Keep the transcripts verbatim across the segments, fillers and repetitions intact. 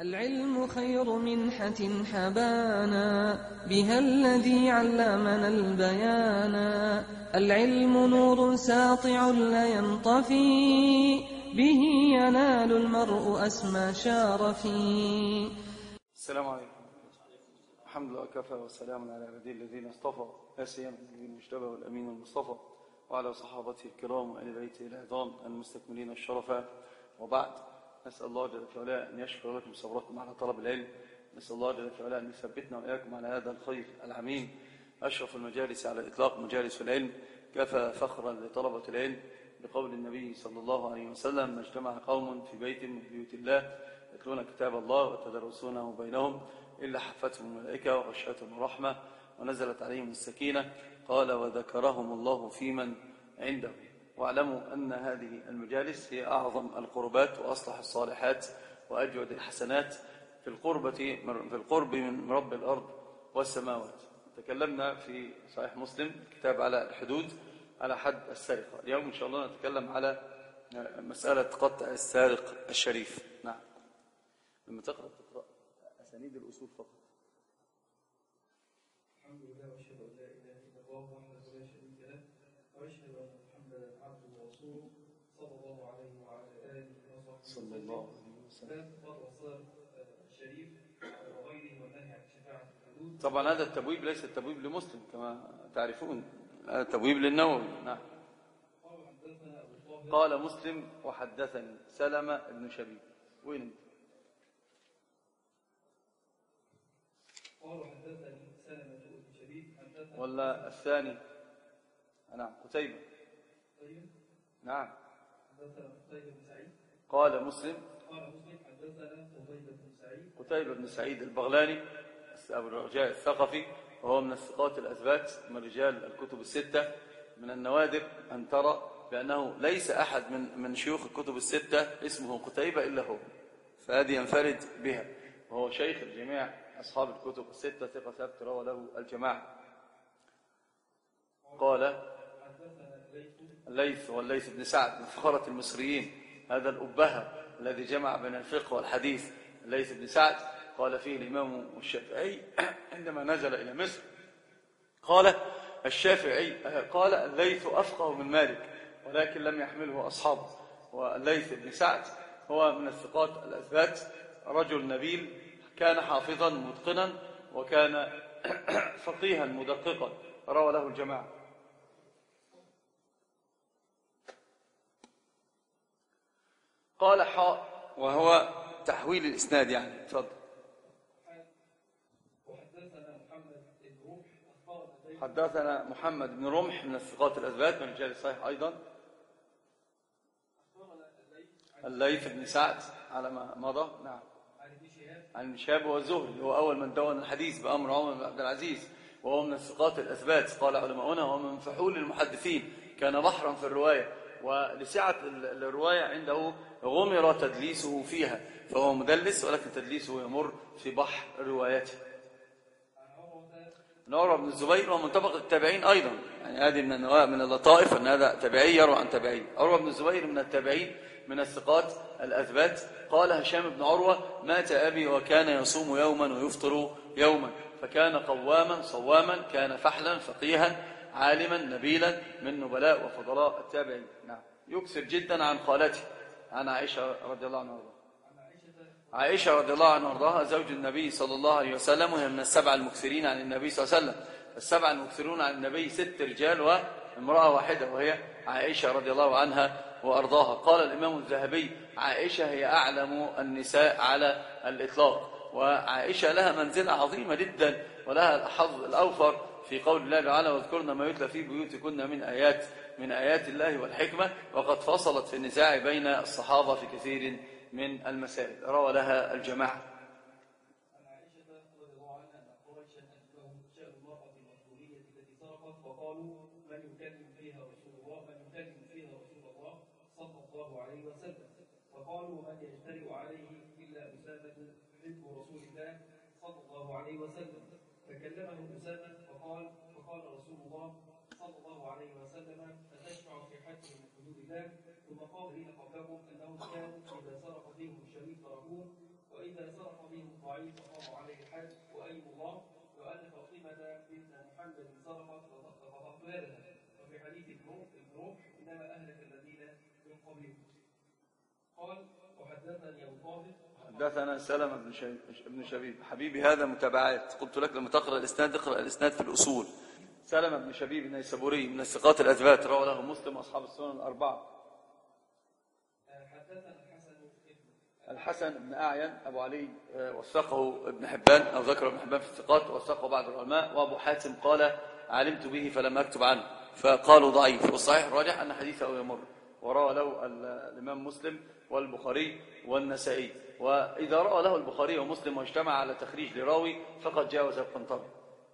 العلم خير منحة حبانا بها الذي علمنا البيانا. العلم نور ساطع لا ينطفي به ينال المرء أسمى شارفي. السلام عليكم. الحمد لله وكفى والسلام على عباده الذين اصطفى لا سيما النبي المجتبى والأمين المصطفى وعلى صحابته الكرام وآل بيته العظام المستكملين الشرفاء، وبعد. نسأل الله جل وعلا أن يشكر لكم صبركم على طلب العلم. نسأل الله جل وعلا أن يثبتنا وإياكم على هذا الخير العميم. أشرف المجالس على الإطلاق مجالس العلم، كفى فخرا لطلبة العلم بقول النبي صلى الله عليه وسلم: ما اجتمع قوم في بيت من بيوت الله يتلون كتاب الله وتدرسونه بينهم إلا حفتهم الملائكة وغشيتهم الرحمة ونزلت عليهم السكينة. قال: وذكرهم الله في من عنده. واعلموا أن هذه المجالس هي أعظم القربات وأصلح الصالحات وأجود الحسنات في القربة في القرب من رب الأرض والسماوات. تكلمنا في صحيح مسلم كتاب على الحدود على حد السرقة. اليوم إن شاء الله نتكلم على مسألة قطع السارق الشريف. نعم، لما تقرأ تقرأ أسانيد الأصول فقط. الحمد لله واشهد ان لا اله الا الله وحده لا شريك له واشهد ان محمدا عبده ورسوله صلى الله عليه وعلى اله وصحبه صلى الله عليه وسلم. قطع السارق الشريف وغيره والنهي عن شفاعه الحدود. طبعا هذا التبويب ليس التبويب لمسلم كما تعرفون، هذا التبويب للنووي. نعم. قال مسلم: وحدثني سلمة بن شبيب. وين انت؟ قال حدثني سلمة بن شبيب ولا الثاني؟ نعم، قتيبة. قتيبة. نعم. حدثنا قتيبة بن سعيد. قال مسلم قال مسلم حدثنا قتيبة بن سعيد. قتيبة بن سعيد البغلاني أبو الرجاء الثقفي، وهو من الثقات الأثبات من رجال الكتب الستة. من النوادر أن ترى بأنه ليس أحد من من شيوخ الكتب الستة اسمه قتيبة إلا هو، فهذه ينفرد بها، وهو شيخ الجميع أصحاب الكتب الستة، ثقة ثبت روى له الجماعة. قال: الليث والليث بن سعد من فخرة المصريين، هذا الأبهة الذي جمع بين الفقه والحديث. الليث بن سعد قال فيه الإمام الشافعي عندما نزل إلى مصر، قال الشافعي قال: الليث أفقه من مالك ولكن لم يحمله أصحابه. والليث بن سعد هو من الثقات الأثبات، رجل نبيل، كان حافظا متقنا وكان فقيها مدققا، روى له الجماعة. قال حاء، وهو تحويل الإسناد يعني. تفضل. حدثنا محمد بن رمح من الثقات الأثبات من رجال الصحيح أيضا. الليث بن سعد على ما مضى. نعم. عن ابن شهاب والزهري، هو أول من دون الحديث بأمر عمر بن عبد العزيز، وهو من الثقات الأثبات. قال علماؤنا هو من فحول المحدثين، كان بحرا في الرواية، ولسعة الرواية عنده غمر تدليسه فيها، فهو مدلس ولكن تدليسه يمر في بحر روايته. عروة بن الزبير ومن طبقة التابعين أيضا، يعني هذه من من اللطائف أن هذا تابعي يروى عن تابعي. عروة بن الزبير من التابعين من الثقات الأثبات. قال هشام بن عروة: مات أبي وكان يصوم يوما ويفطر يوما، فكان قواما صواما، كان فحلا فقيها عالما نبيلا من نبلاء وفضلاء التابعين. نعم. يكثر جدا عن خالته عن عائشة رضي الله عنها وارضاها. عائشة رضي الله عنها وارضاها زوج النبي صلى الله عليه وسلم، وهي من السبع المكثرين عن النبي صلى الله عليه وسلم. السبع المكثرون عن النبي ست رجال وامرأة واحدة، وهي عائشة رضي الله عنها وارضاها. قال الإمام الذهبي: عائشة هي أعلم النساء على الإطلاق، وعائشة لها منزلة عظيمة جدا ولها الحظ الأوفر في قول الله تعالى: واذكرن ما يتلى في بيوتكن من آيات من آيات الله والحكمة. وقد فصلت في النزاع بين الصحابة في كثير من المسائل، روى لها الجماعة. عن عائشة رضي الله عنها أن قريشا أنبأهم شأن المرأة المخزومية التي سرقت، فقالوا: من يكلم فيها رسول الله من يكلم فيها رسول الله صلى الله عليه وسلم. فقالوا: من يجترئ عليه إلا أسامة حب رسول الله صلى الله عليه وسلم. فكلمه أسامة فقال فقال رسول الله صلى الله عليه وسلم: فتشفع في حد من حدود الله؟ ثم قال الذين قبلكم أنهم كانوا إذا سرق فيهم الشريف تركوه، وإذا سرق قال وحدثني أبو طاهر حدثنا سلمة بن شبيب ابن شبيب حبيبي هذا متابعات. قلت لك لما تقرأ الإسناد اقرأ الإسناد في الأصول. سلمة بن شبيب النيسابوري من الثقات الأثبات روى له مسلم وأصحاب السنن الأربعة. حدثنا الحسن الحسن بن أعين أبو علي وثقه ابن حبان أو ذكر ابن حبان في الثقات وثقه بعض العلماء. وأبو حاتم قال علمت به فلم أكتب عنه فقالوا ضعيف، والصحيح الراجح أن حديثه يمر. وروى له الإمام مسلم والبخاري والنسائي، وإذا روى له البخاري ومسلم واجتمع على تخريج لراوي فقد جاوز القنطري.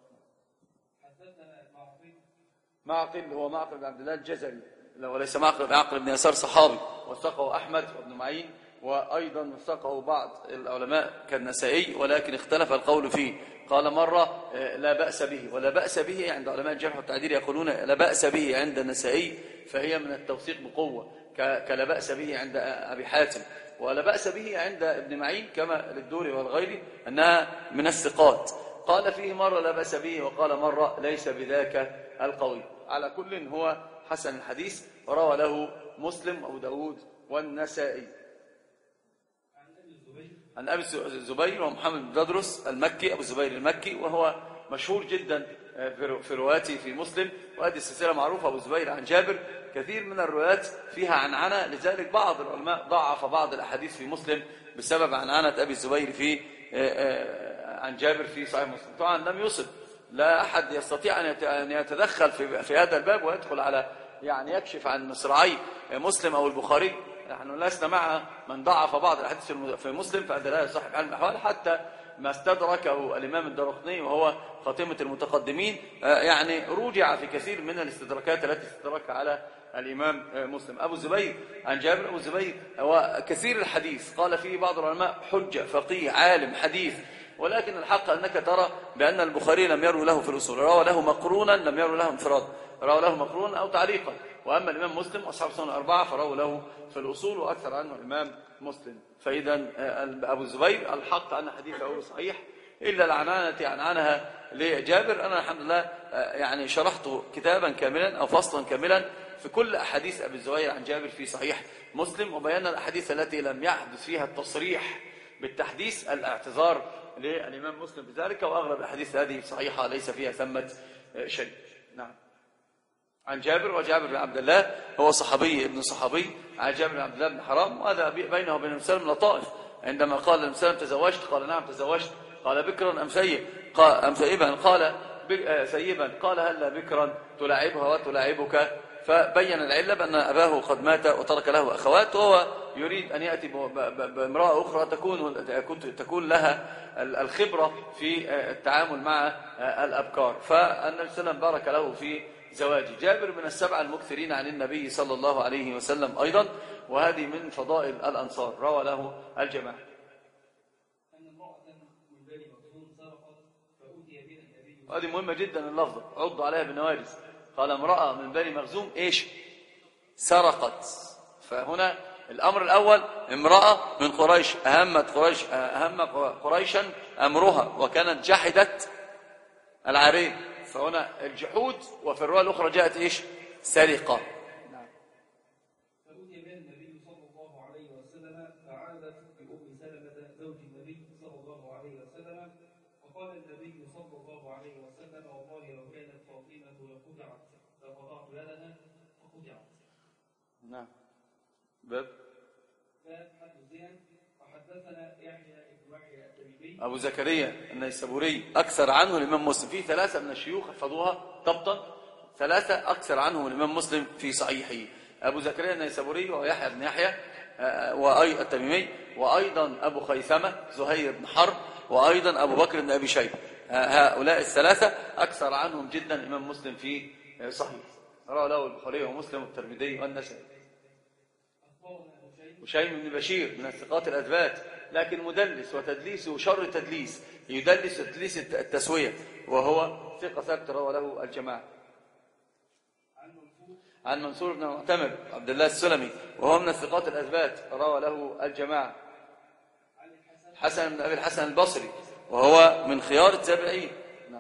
معقل هو معقل بن عبد الله الجزري وليس معقل معقل بن يسار صحابي، وثقه أحمد وابن معين، وأيضا وثقه بعض العلماء كالنسائي، ولكن اختلف القول فيه. قال مرة لا بأس به، ولا بأس به عند علماء الجرح والتعديل يقولون لا بأس به عند النسائي فهي من التوثيق بقوة، كلا بأس به عند أبي حاتم، ولا بأس به عند ابن معين كما للدوري والغيري أنها من الثقات. قال فيه مرة لا بأس به، وقال مرة ليس بذاك القوي. على كل هو حسن الحديث، وروى له مسلم أبو داود والنسائي. عن أبي الزبير ومحمد بن تدرس المكي، أبو الزبير المكي، وهو مشهور جدا في رواياته في مسلم، وهذه السلسلة معروفة. أبو الزبير عن جابر كثير من الروايات فيها عنعنة، لذلك بعض العلماء ضعف بعض الأحاديث في مسلم بسبب عنعنة أبي الزبير في عن جابر في صحيح مسلم. طبعا لم يصب، لا أحد يستطيع أن يتدخل في في هذا الباب ويدخل على يعني يكشف عن مصراعي مسلم أو البخاري. نحن لسنا مع من ضعف بعض الأحاديث في مسلم، فهذا لا يصح بحال من الأحوال، حتى ما استدركه الإمام الدارقطني وهو خاتمة المتقدمين يعني رجع في كثير من الاستدراكات التي استدركها على الإمام مسلم. أبو الزبير عن جابر، أبو الزبير هو كثير الحديث، قال فيه بعض العلماء حجة فقيه عالم حديث، ولكن الحق أنك ترى بأن البخاري لم يروي له في الأصول، روى له مقرونا لم يروي له انفرادا، روى له مقرونا أو تعليقا. وأما الإمام مسلم أصحاب السنن الأربعة فرووا له في الأصول، وأكثر عنه الإمام مسلم. فإذا أبو الزبير الحق أن حديثه صحيح، إلا العنانة عنها لجابر. أنا الحمد لله يعني شرحت كتابا كاملا أو فصلا كاملا في كل أحاديث أبي الزبير عن جابر في صحيح مسلم، وبينا الأحاديث التي لم يحدث فيها التصريح بالتحديث، الاعتذار للإمام مسلم بذلك، وأغلب الأحاديث هذه صحيحة ليس فيها ثمة شيء. نعم. عن جابر، وجابر بن عبد الله هو صحابي ابن صحابي عن جابر بن عبد الله بن حرام، وهذا بينه وبين مسلم لطائف. عندما قال لمسلم تزوجت؟ قال نعم تزوجت. قال بكرا أم سيب قال أم سيبا؟ قال سيبا. قال هلا بكرا تلاعبها وتلاعبك؟ فبين العلة بأن أباه قد مات وترك له أخوات، وهو يريد أن يأتي بامرأة أخرى تكون تكون لها الخبرة في التعامل مع الأبكار. فالنبي صلى الله عليه وسلم بارك له في زواجه. جابر من السبعة المكثرين عن النبي صلى الله عليه وسلم أيضا، وهذه من فضائل الأنصار، روى له الجماعة. هذه مهمة جدا اللفظة، عضوا عليها بالنواجذ. قال امرأة من بني مخزوم ايش؟ سرقت. فهنا الأمر الأول امرأة من قريش، أهمت قريش أهم قريشا أمرها، وكانت جحدت العارين، فهنا الجحود. وفي الرواية الأخرى جاءت ايش؟ سرقة. نعم. فأتي به النبي صلى الله عليه وسلم فعادت بأم سلمة زوج النبي صلى الله عليه وسلم، فقال النبي صلى الله عليه وسلم والله لو كانت فاطمة لقطعت لقطعت يدها فقطعت. نعم. باب باب حد الزنا. وحدثنا يحيى بن يحيى التميمي أبو زكريا النيسابوري أكثر عنه الإمام مسلم، في ثلاثة من الشيوخ حفظوها ضبطا، ثلاثة أكثر عنهم الإمام مسلم في صحيحه: أبو زكريا النيسابوري ويحيى بن يحيى وأي التميمي، وأيضا أبو خيثمة زهير بن حرب، وأيضا أبو بكر بن أبي شيبة. هؤلاء الثلاثة أكثر عنهم جدا الإمام مسلم في صحيح، رواه له البخاري ومسلم والترمذي والنسائي. هشيم بن بشير من الثقات الأثبات، لكن مدلس، وتدليسه شر تدليس، يدلس تدليس التسوية، وهو ثقة ثابت روى له الجماعة. عن منصور بن معتمر عبد الله السلمي، وهو من الثقات الأثبات روى له الجماعة. حسن بن أبي الحسن البصري، وهو من خيار التابعين. نعم.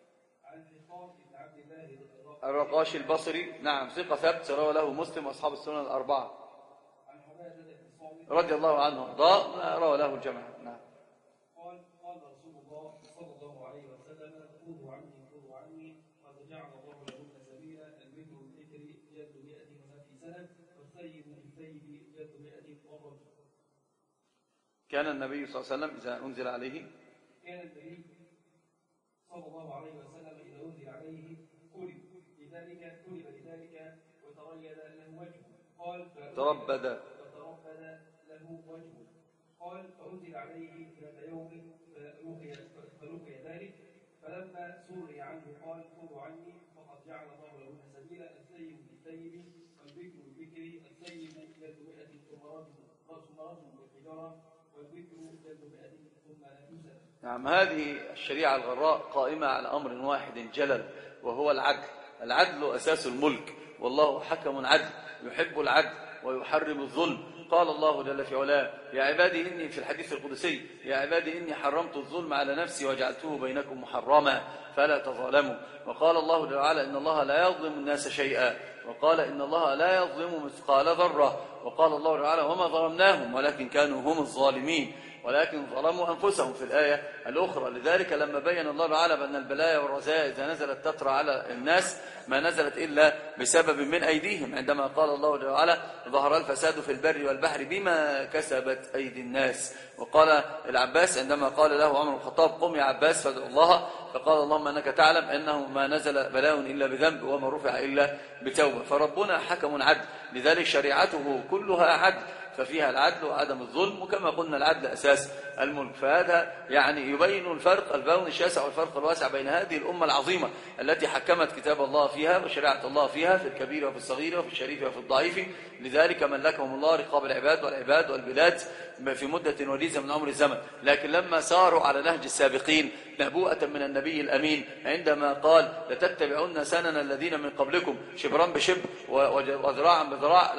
الرقاشي البصري، نعم، ثقة ثابت روى له مسلم وأصحاب السنن الأربعة. رضي الله عنه وارضاه روى له الجماعة. نعم. قال قال رسول الله صلى الله عليه وسلم خذوا عني خذوا عني قد جعل الله لهن سبيلا البكر بالبكر جلد مئة في سنة والثيب بالثيب جلد مئة مرة. كان النبي صلى الله عليه وسلم إذا أنزل عليه كان النبي صلى الله عليه وسلم إذا أنزل عليه كلب لذلك كلب لذلك وتريد له وجهه. قال تربد فتربد له وجهه. قال فأنزل عليه ذات يوم فلقي ذلك فلما سري عنه قال خذوا عني فقد جعل الله لهن سبيلا الثيب بالثيب والبكر بالبكر الثيب جلد مئة ثم رجم بالحجارة والبكر جلد مئة ثم نفوسا. نعم. هذه الشريعة الغراء قائمة على أمر واحد جلل وهو العدل. العدل أساس الملك، والله حكم عدل يحب العدل ويحرم الظلم. قال الله جل في علاه يا عبادي إني في الحديث القدسي يا عبادي إني حرمت الظلم على نفسي وجعلته بينكم محرما فلا تظالموا. وقال الله جل وعلا إن الله لا يظلم الناس شيئا، وقال إن الله لا يظلم مثقال ذرة، وقال الله جل وعلا وما ظلمناهم ولكن كانوا هم الظالمين ولكن ظلموا أنفسهم في الآية الأخرى. لذلك لما بين الله تعالى بأن البلايا والرزايا إذا نزلت تترى على الناس ما نزلت إلا بسبب من أيديهم، عندما قال الله جل وعلا ظهر الفساد في البر والبحر بما كسبت أيدي الناس. وقال العباس عندما قال له عمر بن الخطاب قم يا عباس فادعو الله، فقال اللهم أنك تعلم أنه ما نزل بلاء إلا بذنب وما رفع إلا بتوبة. فربنا حكم عدل، لذلك شريعته كلها عدل، ففيها العدل وعدم الظلم، وكما قلنا العدل أساس الملك. فهذا يعني يبين الفرق البون الشاسع والفرق الواسع بين هذه الأمة العظيمة التي حكمت كتاب الله فيها وشريعة الله فيها في الكبير وفي الصغير وفي الشريف وفي الضعيف. لذلك ملكهم الله رقاب العباد والعباد والبلاد في مدة وجيزة من عمر الزمن. لكن لما ساروا على نهج السابقين نبوءة من النبي الأمين عندما قال لتتبعون سنن الذين من قبلكم شبرا بشبر وذراعا بذراع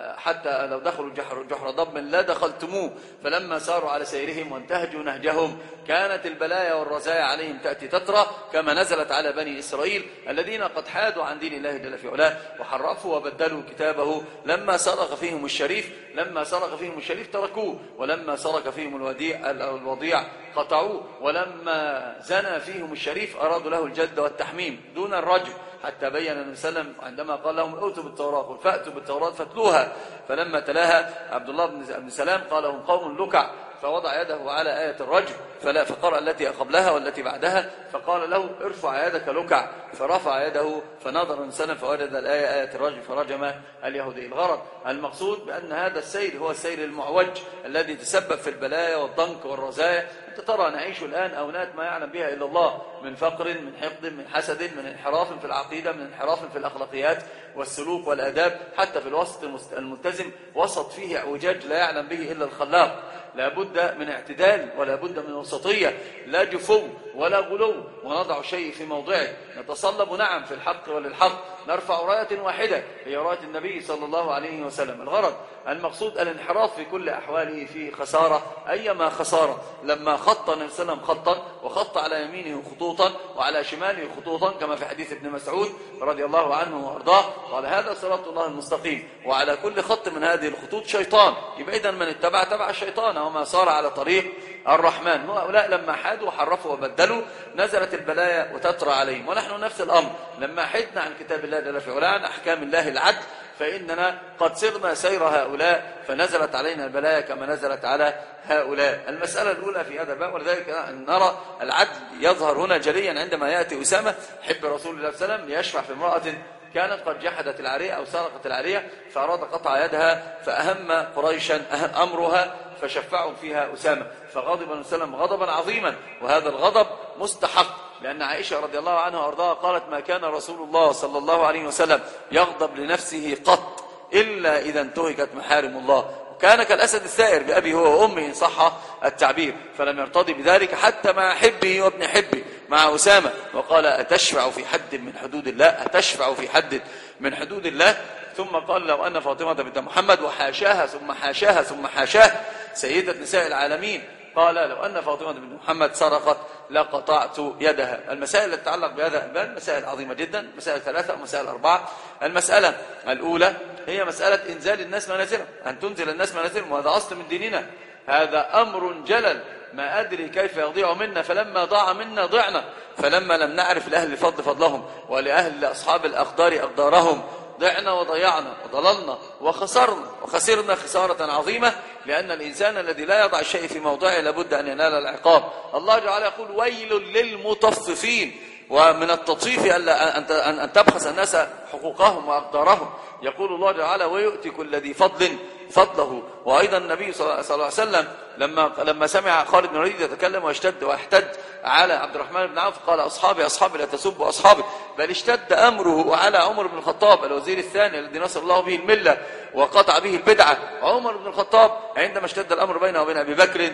حتى لو دخلوا جحر, جحر ضب لا دخلتموه، فلما ساروا على سيرهم وانتهجوا نهجهم كانت البلايا والرزايا عليهم تأتي تترى كما نزلت على بني إسرائيل الذين قد حادوا عن دين الله جل في علاه وحرفوا وبدلوا كتابه. لما سرق فيهم الشريف لما سرق فيهم الشريف تركوه، ولما سرق فيهم الوديع الوضيع قطعوه، ولما زنى فيهم الشريف أرادوا له الجد والتحميم دون الرجم، حتى بين النبي صلى الله عليه وسلم عندما قال لهم ائتوا بالتوراة قل فأتوا بالتوراة فاتلوها، فلما تلاها عبد الله بن سلام قال هم قوم لكع، فوضع يده على آية الرجم فلا فقرأ التي قبلها والتي بعدها فقال له ارفع يدك لكع، فرفع يده فنظر النبي صلى الله عليه وسلم فوجد الآية آية الرجم فرجم اليهودي. الغرض المقصود بأن هذا السير هو السير المعوج الذي تسبب في البلايا والضنك والرزايا. أنت ترى نعيش الآن أونات ما يعلم بها إلا الله من فقر من حقد من حسد من انحراف في العقيدة من انحراف في الأخلاقيات والسلوك والآداب، حتى في الوسط الملتزم وسط فيه اعوجاج لا يعلم به إلا الخلاق. لا بد من اعتدال ولا بد من وسطية، لا جفو ولا غلو، ونضع شيء في موضعه، نتصلب نعم في الحق وللحق، نرفع راية واحدة هي راية النبي صلى الله عليه وسلم. الغرض المقصود الانحراف في كل أحواله فيه خسارة أيما خسارة. لما خط النبي صلى الله عليه وسلم خطا وخط على يمينه خطوطا وعلى شماله خطوطا كما في حديث ابن مسعود رضي الله عنه وارضاه قال هذا صراط الله المستقيم، وعلى كل خط من هذه الخطوط شيطان، يبقى إذن من اتبع تبع الشيطان وما صار على طريق الرحمن. هؤلاء لما حادوا وحرفوا وبدلوا نزلت البلايا وتترى عليهم، ونحن نفس الأمر لما حدنا عن كتاب الله جل في علاه عن أحكام الله العدل فإننا قد سرنا سير هؤلاء فنزلت علينا البلايا كما نزلت على هؤلاء. المسألة الأولى في هذا الباب، ولذلك نرى العدل يظهر هنا جليا عندما يأتي أسامة حب رسول الله صلى الله عليه وسلم ليشفع في امرأة كانت قد جحدت العارية أو سرقت العارية فأراد قطع يدها، فأهم قريشا أمرها فشفعوا فيها أسامة، فغضب النبي صلى الله عليه وسلم غضبا عظيما، وهذا الغضب مستحق، لأن عائشة رضي الله عنها وارضاها قالت ما كان رسول الله صلى الله عليه وسلم يغضب لنفسه قط إلا إذا انتهكت محارم الله، كان كالأسد الثائر بأبي هو وأمه إن صح التعبير، فلم يرتضي بذلك حتى مع حبه وابن حبه مع أسامة، وقال أتشفع في حد من حدود الله أتشفع في حد من حدود الله. ثم قال لو أن فاطمة بنت محمد وحاشاها ثم حاشاها ثم حاشاه سيدة نساء العالمين، قال لو أن فاطمة بنت محمد سرقت لقطعت يدها. المسائل التي تتعلق بهذا الباب مسائل عظيمة جدا، مسائل ثلاثة أو مسائل أربعة. المسألة الأولى هي مسألة إنزال الناس منازلهم، أن تنزل الناس منازلهم، وهذا أصل من ديننا، هذا أمر جلل ما أدري كيف يضيع منا، فلما ضاع منا ضعنا، فلما لم نعرف لأهل الفضل فضلهم ولأهل أصحاب الأقدار أقدارهم ضعنا وضيعنا وضللنا وخسرنا وخسرنا خسارة عظيمة، لأن الإنسان الذي لا يضع الشيء في موضعه لابد أن ينال العقاب. الله تعالى يقول ويل للمطففين، ومن التطفيف أن تبخس الناس حقوقهم وأقدارهم. يقول الله تعالى ويؤتي كل ذي فضل فضله. وأيضا النبي صلى الله عليه وسلم لما لما سمع خالد بن الوليد يتكلم ويشتد ويحتد على عبد الرحمن بن عوف قال أصحابي أصحابي لا تسبوا أصحابي، بل اشتد أمره على عمر بن الخطاب الوزير الثاني الذي نصر الله به الملة وقطع به البدعة. عمر بن الخطاب عندما اشتد الأمر بينه وبين أبي بكر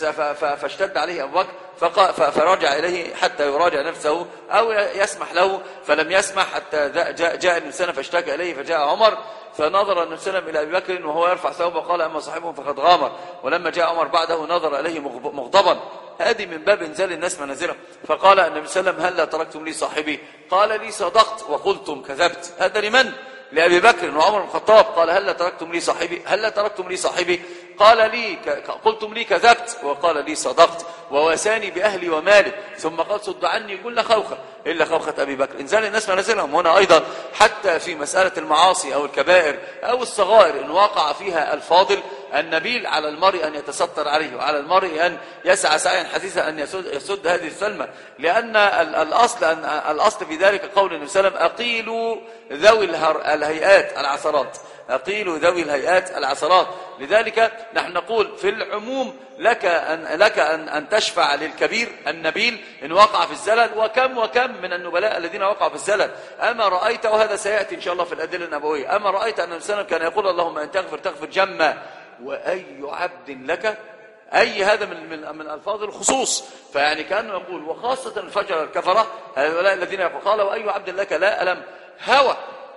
فاشتد عليه أبو بكر فرجع إليه حتى يراجع نفسه أو يسمح له، فلم يسمح حتى جاء, جاء النبي صلى الله عليه وسلم فاشتكى إليه، فجاء عمر فنظر النبي صلى الله عليه وسلم إلى أبي بكر وهو يرفع ثوبه وقال أما صاحبهم فقد غامر، ولما جاء عمر بعده نظر إليه مغضبا. هذه من باب انزال الناس منازلهم. فقال النبي صلى الله عليه وسلم هل لا تركتم لي صاحبي؟ قال لي صدقت وقلتم كذبت. هذا لمن؟ لأبي بكر وعمر بن الخطاب. قال هل لا تركتم لي صاحبي؟ هل لا تركتم لي صاحبي؟ قال لي قلتم لي كذبت وقال لي صدقت وواساني بأهلي ومالي، ثم قال صد عني كل خوخة إلا خوخة أبي بكر. انزال الناس منازلهم. هنا أيضا حتى في مسألة المعاصي أو الكبائر أو الصغائر إن وقع فيها الفاضل النبيل على المرء أن يتستر عليه، وعلى المرء أن يسعى سعيا حثيثا أن يسد, يسد هذه الثلمة، لأن الأصل أن الأصل في ذلك قول النبي صلى الله عليه وسلم أقيلوا ذوي الهيئات العثرات، أقيلوا ذوي الهيئات العثرات. لذلك نحن نقول في العموم لك أن لك أن أن تشفع للكبير النبيل إن وقع في الزلل، وكم وكم من النبلاء الذين وقعوا في الزلل. أما رأيت، وهذا سيأتي إن شاء الله في الأدلة النبوية، أما رأيت أن الإنسان كان يقول اللهم أن تغفر تغفر جما، وأي عبد لك، أي هذا من من من ألفاظ الخصوص، فيعني كأنه يقول وخاصة الفجر الكفرة هؤلاء الذين يقول قال وأي عبد لك لا ألم هوى،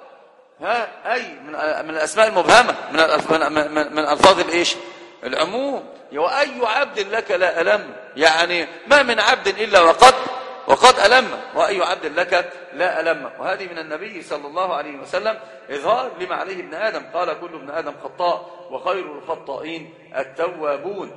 ها أي من من الأسماء المبهمة من من من, من ألفاظ الإيش العموم. وأي عبد لك لا ألم، يعني ما من عبد إلا وقد وقد ألم، وأي عبد لك لا ألم. وهذه من النبي صلى الله عليه وسلم إظهار لما عليه ابن آدم، قال كل ابن آدم خطاء وخير الخطائين التوابون.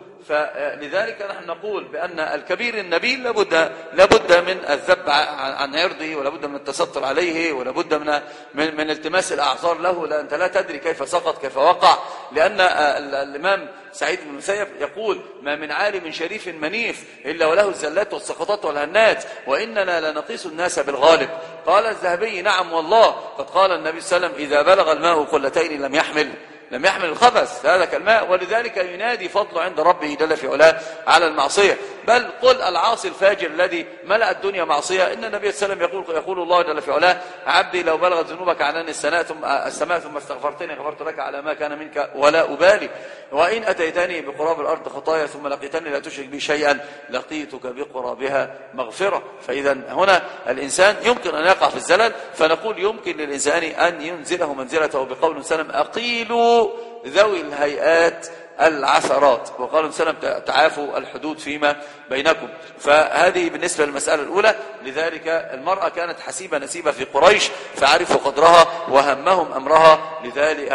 فلذلك نحن نقول بأن الكبير النبيل لابد لابد من الذب عن عرضه، ولابد من التستر عليه، ولابد من من, من التماس الأعذار له، لأن أنت لا تدري كيف سقط كيف وقع. لأن الإمام سعيد بن المسيب يقول ما من عالم شريف منيف إلا وله الزلات والسقطات والهنات، وإننا لنقيس الناس بالغالب. قال الذهبي نعم والله قد قال النبي صلى الله عليه وسلم إذا بلغ الماء قلتين لم يحمل لم يحمل الخبث هذا كالماء. ولذلك ينادي فضل عند ربه جل في علاه على المعصية. بل قل العاصي الفاجر الذي ملأ الدنيا معصية، إن النبي صلى الله عليه وسلم يقول يقول الله جل في علاه عبدي لو بلغت ذنوبك عنان السماء ثم السماء ثم استغفرتني غفرت لك على ما كان منك ولا أبالي، وإن أتيتني بقراب الأرض خطايا ثم لقيتني لا تشرك بي شيئا لقيتك بقرابها مغفرة. فإذا هنا الإنسان يمكن أن يقع في الزلل، فنقول يمكن للإنسان أن ينزله منزلته بقول سلم أقيلوا ذوي الهيئات العثرات، وقالوا سلم تعافوا الحدود فيما بينكم. فهذه بالنسبة للمسألة الأولى. لذلك المرأة كانت حسيبة نسيبة في قريش فعرفوا قدرها وهمهم أمرها، لذلك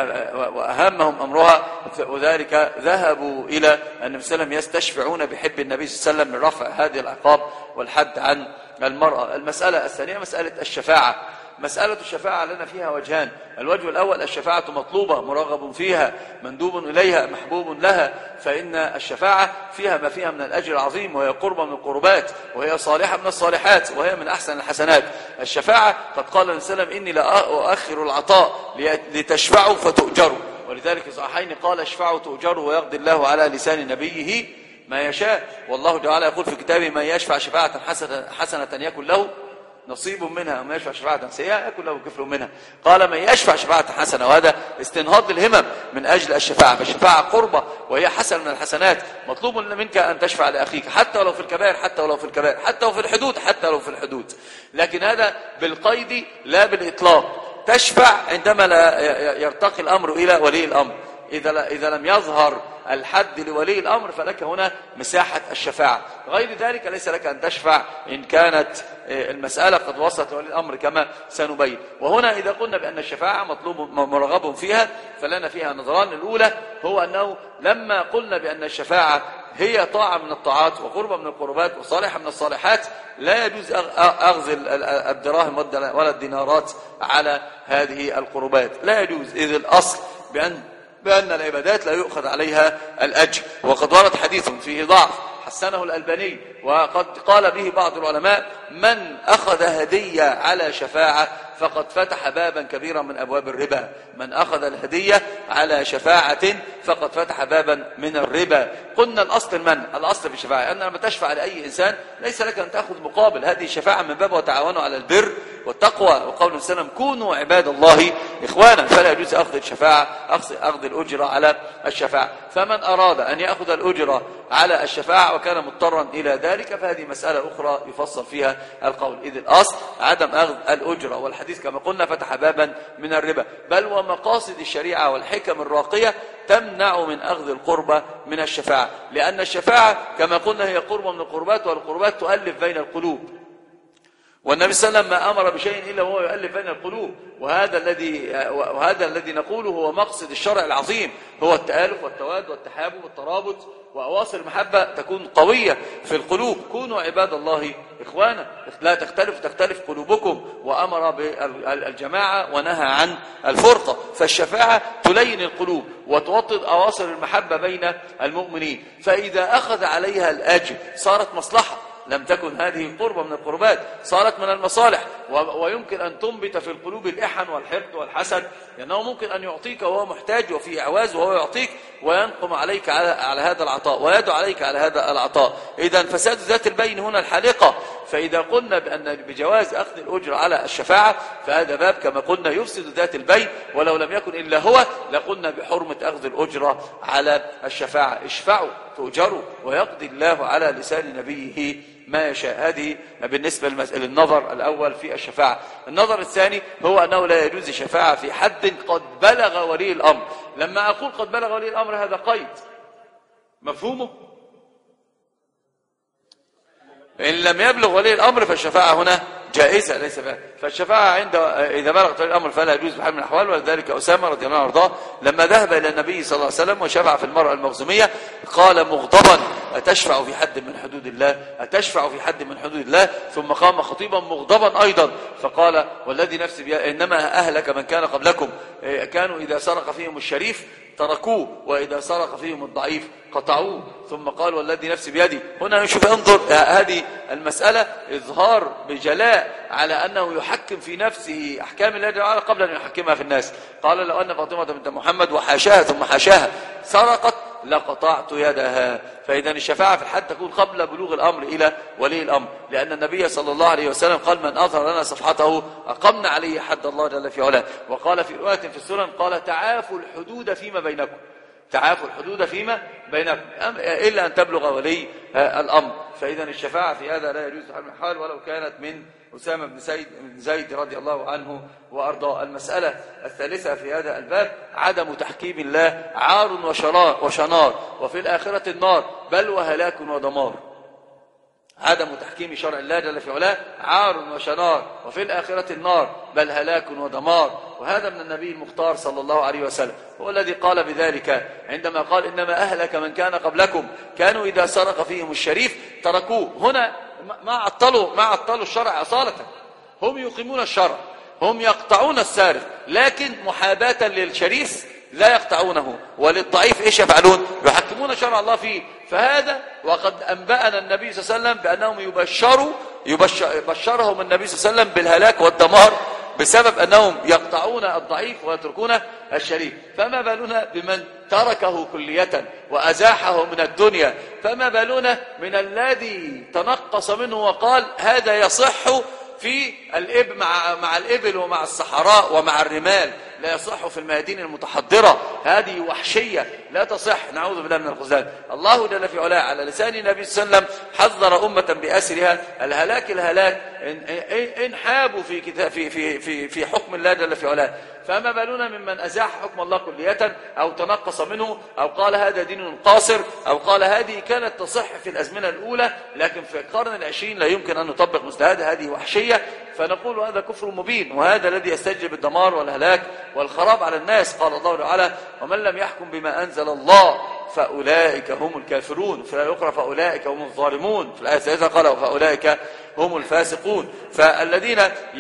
وأهمهم أمرها، وذلك ذهبوا إلى النبي صلى الله عليه وسلم يستشفعون بحب النبي صلى الله عليه وسلم من رفع هذه العقاب والحد عن المرأة. المسألة الثانية مسألة الشفاعة. مسألة الشفاعة لنا فيها وجهان. الوجه الأول الشفاعة مطلوبة مرغب فيها مندوب إليها محبوب لها، فإن الشفاعة فيها ما فيها من الأجر العظيم، وهي قربة من القربات، وهي صالحة من الصالحات، وهي من أحسن الحسنات. الشفاعة قد قال النبي صلى الله عليه وسلم إني لا أؤخر العطاء لتشفعوا فتؤجروا، ولذلك في صحيحين قال اشفعوا تؤجروا ويقضي الله على لسان نبيه ما يشاء. والله تعالى يقول في كتابه من يشفع شفاعة حسنة, حسنة يكن له نصيب منها، ومن يشفع شفاعة سيئة يكون له كفل منها. قال من يشفع شفاعة حسنة، وهذا استنهاض الهمم من أجل الشفاعة. فالشفاعة قربة وهي حسن من الحسنات، مطلوب منك أن تشفع لأخيك حتى ولو في الكبائر، حتى ولو في الكبائر، حتى ولو في الحدود، حتى ولو في الحدود، لكن هذا بالقيد لا بالإطلاق. تشفع عندما لا يرتقي الأمر إلى ولي الأمر، إذا إذا لم يظهر الحد لولي الأمر فلك هنا مساحة الشفاعة. غير ذلك ليس لك أن تشفع إن كانت المسألة قد وصلت لولي الأمر كما سنبين. وهنا إذا قلنا بأن الشفاعة مطلوب مرغب فيها فلنا فيها نظران. الأولى هو أنه لما قلنا بأن الشفاعة هي طاعة من الطاعات وقربة من القربات وصالحة من الصالحات لا يجوز أخذ الدراهم ولا الدينارات على هذه القربات، لا يجوز، إذ الأصل بأن بأن العبادات لا يؤخذ عليها الأجر. وقد ورد حديث فيه ضعف حسنه الألباني وقد قال به بعض العلماء: من أخذ هدية على شفاعة فقد فتح بابا كبيرا من أبواب الربا. من أخذ الهدية على شفاعة فقد فتح بابا من الربا. قلنا الأصل من؟ الأصل في الشفاعة أن لما تشفع لأي إنسان ليس لك أن تأخذ مقابل، هذه الشفاعة من باب وتعاونوا على البر والتقوى، وقول السلام كونوا عباد الله إخوانا، فلا يجوز أخذ الشفاعة أخذ الأجرة على الشفاعة. فمن أراد أن يأخذ الأجرة على الشفاعة وكان مضطرا إلى ذلك فهذه مسألة أخرى يفصل فيها القول، إذ الأصل عدم أخذ الأجرة. والحديث كما قلنا فتح بابا من الربا، بل ومقاصد الشريعة والحكم الراقية تمنع من أخذ القربة من الشفاعة، لأن الشفاعة كما قلنا هي قربة من القربات، والقربات تؤلف بين القلوب، والنبي صلى الله عليه وسلم ما أمر بشيء إلا هو يؤلف بين القلوب. وهذا الذي وهذا الذي نقوله هو مقصد الشرع العظيم، هو التآلف والتواد والتحابب والترابط، وأواصر المحبة تكون قوية في القلوب. كونوا عباد الله إخوانا، لا تختلف تختلف قلوبكم، وأمر بالجماعة ونهى عن الفرقة. فالشفاعة تلين القلوب وتوطد أواصر المحبة بين المؤمنين، فإذا أخذ عليها الأجر صارت مصلحة، لم تكن هذه قربة من القربات، صارت من المصالح. ويمكن أن تنبت في القلوب الإحن والحقد والحسد، لأنه ممكن أن يعطيك وهو محتاج وفي إعواز وهو يعطيك وينقم عليك على, على هذا العطاء ويدعو عليك على هذا العطاء. إذن فساد ذات البين هنا الحالقة. فإذا قلنا بأن بجواز أخذ الأجر على الشفاعة فهذا باب كما قلنا يفسد ذات البين، ولو لم يكن إلا هو لقلنا بحرمة أخذ الأجرة على الشفاعة. اشفعوا تؤجروا ويقضي الله على لسان نبيه ما يشاء. هذه بالنسبة للنظر الأول في الشفاعة. النظر الثاني هو أنه لا يجوز الشفاعة في حد قد بلغ ولي الأمر. لما أقول قد بلغ ولي الأمر هذا قيد مفهومه؟ إن لم يبلغ ولي الأمر فالشفاعة هنا جائزة ليس بها. فالشفاعة عند إذا بلغت ولي الأمر فلا يجوز بحال من الأحوال. ولذلك أسامة رضي الله عنه وارضاه لما ذهب إلى النبي صلى الله عليه وسلم وشفع في المرأة المخزومية قال مغضبا: أتشفع في حد من حدود الله؟ أتشفع في حد من حدود الله؟ ثم قام خطيبا مغضبا أيضا فقال: والذي نفسي بيده إنما أهلك من كان قبلكم كانوا إذا سرق فيهم الشريف تركوه وإذا سرق فيهم الضعيف قطعوه. ثم قال: والذي نفسي بيدي. هنا نشوف انظر هذه المسألة إظهار بجلاء على أنه يحكم في نفسه أحكام الله جل وعلا قبل أن يحكمها في الناس. قال: لو أن فاطمة بنت محمد وحاشاها ثم حاشاها سرقت لقطعت يدها. فإذا الشفاعة في الحد تكون قبل بلوغ الأمر إلى ولي الأمر، لأن النبي صلى الله عليه وسلم قال: من أظهر لنا صفحته أقمنا عليه حد الله جل في علاه. وقال في رواية في السنن قال: تعافوا الحدود فيما بينكم، تعافوا الحدود فيما بينكم إلا أن تبلغ ولي الأمر. فإذا الشفاعة في هذا لا يجوز بحال من الأحوال ولو كانت من أسامة بن زيد بن زيد رضي الله عنه وأرضاه. المسألة الثالثة في هذا الباب عدم تحكيم الله عار وشنار وشنار وفي الآخرة النار بل وهلاك ودمار. عدم تحكيم شرع الله جل في علاه عار وشنار وفي الآخرة النار بل هلاك ودمار. وهذا من النبي المختار صلى الله عليه وسلم، هو الذي قال بذلك عندما قال: إنما أهلك من كان قبلكم كانوا إذا سرق فيهم الشريف تركوه. هنا ما عطلوا ما عطلوا الشرع أصالة، هم يقيمون الشرع، هم يقطعون السارق، لكن محاباة للشريف لا يقطعونه، وللضعيف إيش يفعلون؟ يحكمون شرع الله فيه. فهذا وقد أنبأنا النبي صلى الله عليه وسلم بأنهم يبشروا يبشر بشرهم النبي صلى الله عليه وسلم بالهلاك والدمار بسبب أنهم يقطعون الضعيف ويتركون الشريف. فما بالنا بمن تركه كلية وأزاحه من الدنيا؟ فما بالنا من الذي تنقص منه وقال: هذا يصح في الإب مع مع الإبل ومع الصحراء ومع الرمال، لا يصح في الميادين المتحضرة، هذه وحشية لا تصح، نعوذ بالله من الخذلان. الله جل في علاه على لسان النبي صلى الله عليه وسلم حذر أمة بأسرها الهلاك الهلاك إن حابوا في كتاب في في في في حكم الله جل في علاه، فما بالنا ممن أزاح حكم الله كلية أو تنقص منه أو قال هذا دين قاصر أو قال هذه كانت تصح في الأزمنة الأولى لكن في القرن العشرين لا يمكن أن نطبق مثل هذا، هذه وحشية. فنقول هذا كفر مبين، وهذا الذي يستجلب الدمار والهلاك والخراب على الناس. قال الله تعالى ومن لم يحكم بما أنزل الله فأولئك هم الكافرون، في الآية الأخرى فأولئك هم الظالمون، في الآية الثالثة قال فأولئك هم الفاسقون. فالذين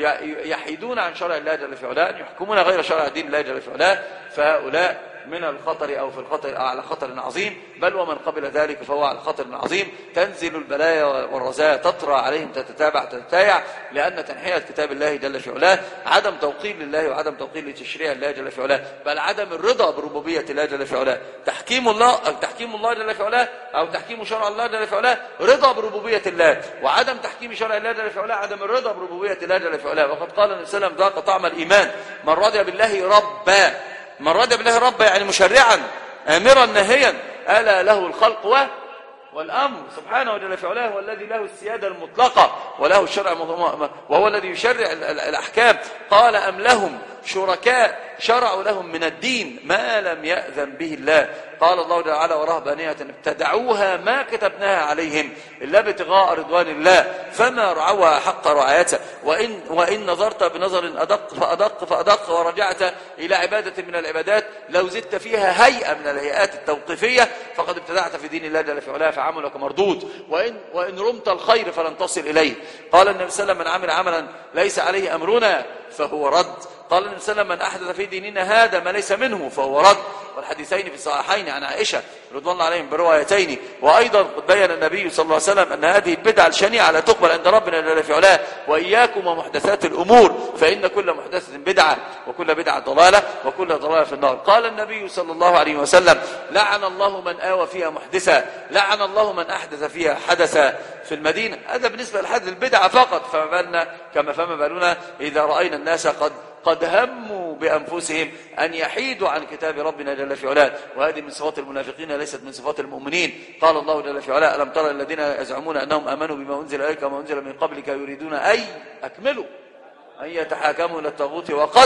يحيدون عن شرع الله جل في علاه يحكمون غير شرع دين الله جل في علاه فهؤلاء من الخطر أو في الخطر على خطر عظيم، بل ومن قبل ذلك فهو على خطر عظيم. تنزل البلايا والرزايا تطرى عليهم تتتابع تتتايع، لأن تنحية كتاب الله جل في علاه عدم توقير لله وعدم توقير لتشريع الله جل في علاه، بل عدم الرضا بربوبية الله جل في علاه. تحكيم الله أو تحكيم الله جل في علاه أو تحكيم شرع الله جل في علاه رضا بربوبية الله، وعدم تحكيم شرع الله جل في علاه عدم الرضا بربوبية الله جل في علاه. وقد قال النبي صلى الله عليه وسلم ذاق طعم الإيمان من رضي بالله ربا، من رضي بالله ربا يعني مشرعا آمرا ناهيا، ألا له الخلق والأمر سبحانه وجل في علاه، هو الذي له السيادة المطلقة وله الشرع وهو الذي يشرع الأحكام. قال أم لهم شركاء شرعوا لهم من الدين ما لم يأذن به الله. قال الله تعالى ورهبانية ابتدعوها ما كتبناها عليهم إلا ابتغاء رضوان الله فما رعوها حق رعايته، وإن, وإن نظرت بنظر أدق فأدق فأدق ورجعت إلى عبادة من العبادات لو زدت فيها هيئة من الهيئات التوقيفية فقد ابتدعت في دين الله جل في علاه فعملك مردود، وإن, وإن رمت الخير فلن تصل إليه. قال النبي صلى الله عليه وسلم من عمل عملا ليس عليه أمرنا فهو رد. قال النبي صلى الله عليه وسلم من أحدث في ديننا هذا ما ليس منه فهو رد. والحديثين في الصحيحين عن عائشة رضوان الله عليهم بروايتين. وأيضا قد بين النبي صلى الله عليه وسلم أن هذه البدعة الشنيعة لا تقبل عند ربنا جل في علاه، وإياكم ومحدثات الأمور فإن كل محدثة بدعة وكل بدعة ضلالة وكل ضلالة في النار. قال النبي صلى الله عليه وسلم لعن الله من آوى فيها محدثا، لعن الله من أحدث فيها حدثا في المدينة. هذا بالنسبة لحدث البدعة فقط، فما بالنا كما فما بالنا إذا رأينا الناس قد قد هموا بأنفسهم أن يحيدوا عن كتاب ربنا جل في علاه، وهذه من صفات المنافقين ليست من صفات المؤمنين. قال الله جل في علاه ألم ترى الذين يزعمون أنهم آمنوا بما أنزل إليك وما أنزل من قبلك يريدون أي أكملوا أن يتحاكموا إلى الطاغوت وقد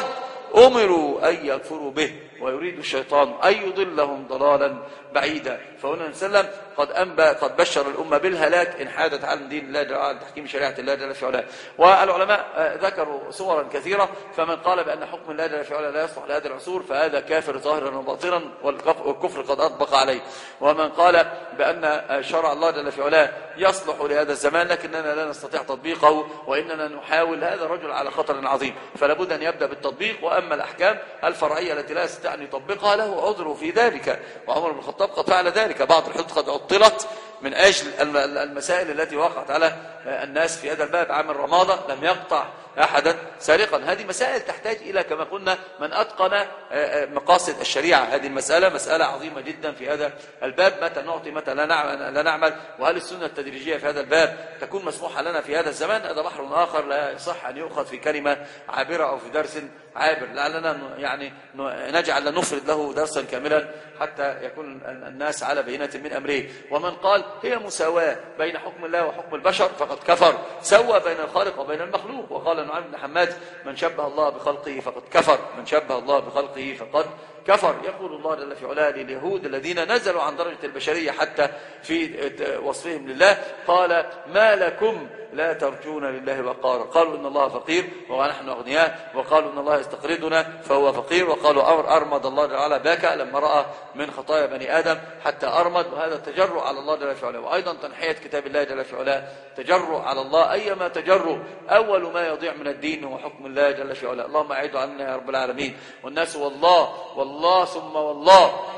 أمروا أن يكفروا به ويريد الشيطان أن يضلهم ضلالا بعيدا. فهنا نسلم قد أنبأ قد بشر الأمة بالهلاك إن حادت عن دين الله عن تحكيم شريعة الله جل في علاه. والعلماء ذكروا صورا كثيرة، فمن قال بأن حكم الله جل في علاه لا يصلح لهذه العصور فهذا كافر ظاهرا وباطنا والكفر قد أطبق عليه. ومن قال بأن شرع الله جل في علاه يصلح لهذا الزمان لكننا لا نستطيع تطبيقه وإننا نحاول، هذا الرجل على خطر عظيم، فلا بد أن يبدأ بالتطبيق. وأما الأحكام الفرعية التي لا يستطيع أن يطبقها له عذر في ذلك، وعمر بن الخطاب قد فعل ذلك. بعض الحدود قد عطلت من أجل المسائل التي وقعت على الناس في هذا الباب. عام الرمادة لم يقطع أحدا سارقا، هذه مسائل تحتاج إلى كما قلنا من أتقن مقاصد الشريعة. هذه المسألة مسألة عظيمة جدا في هذا الباب، متى نعطي متى لا نعمل, لا نعمل وهل السنة التدريجية في هذا الباب تكون مسموحة لنا في هذا الزمان؟ هذا بحر آخر لا يصح أن يؤخذ في كلمة عابرة أو في درس عابر، لعلنا يعني نجعل نفرد له درسا كاملا حتى يكون الناس على بينة من أمره. ومن قال هي مساواة بين حكم الله وحكم البشر فقد كفر، سوى بين الخالق وبين المخلوق. وقال نعيم بن حماد من شبه الله بخلقه فقد كفر، من شبه الله بخلقه فقد كفر. يقول الله جل في علاه لليهود الذين نزلوا عن درجة البشرية حتى في وصفهم لله قال ما لكم لا ترجون لله وقارا، قالوا إن الله فقير ونحن أغنياء، وقالوا إن الله يستقرضنا فهو فقير، وقالوا أرمد الله تعالى بكى لما رأى من خطايا بني آدم حتى أرمد، وهذا تجرؤ على الله جل في علاه. وأيضا تنحية كتاب الله جل في علاه تجرؤ على الله، أيما تجرؤ أول ما يضيع من الدين هو حكم الله جل في علاه. اللهم أعيد عنا يا رب العالمين. والناس والله والله ثم والله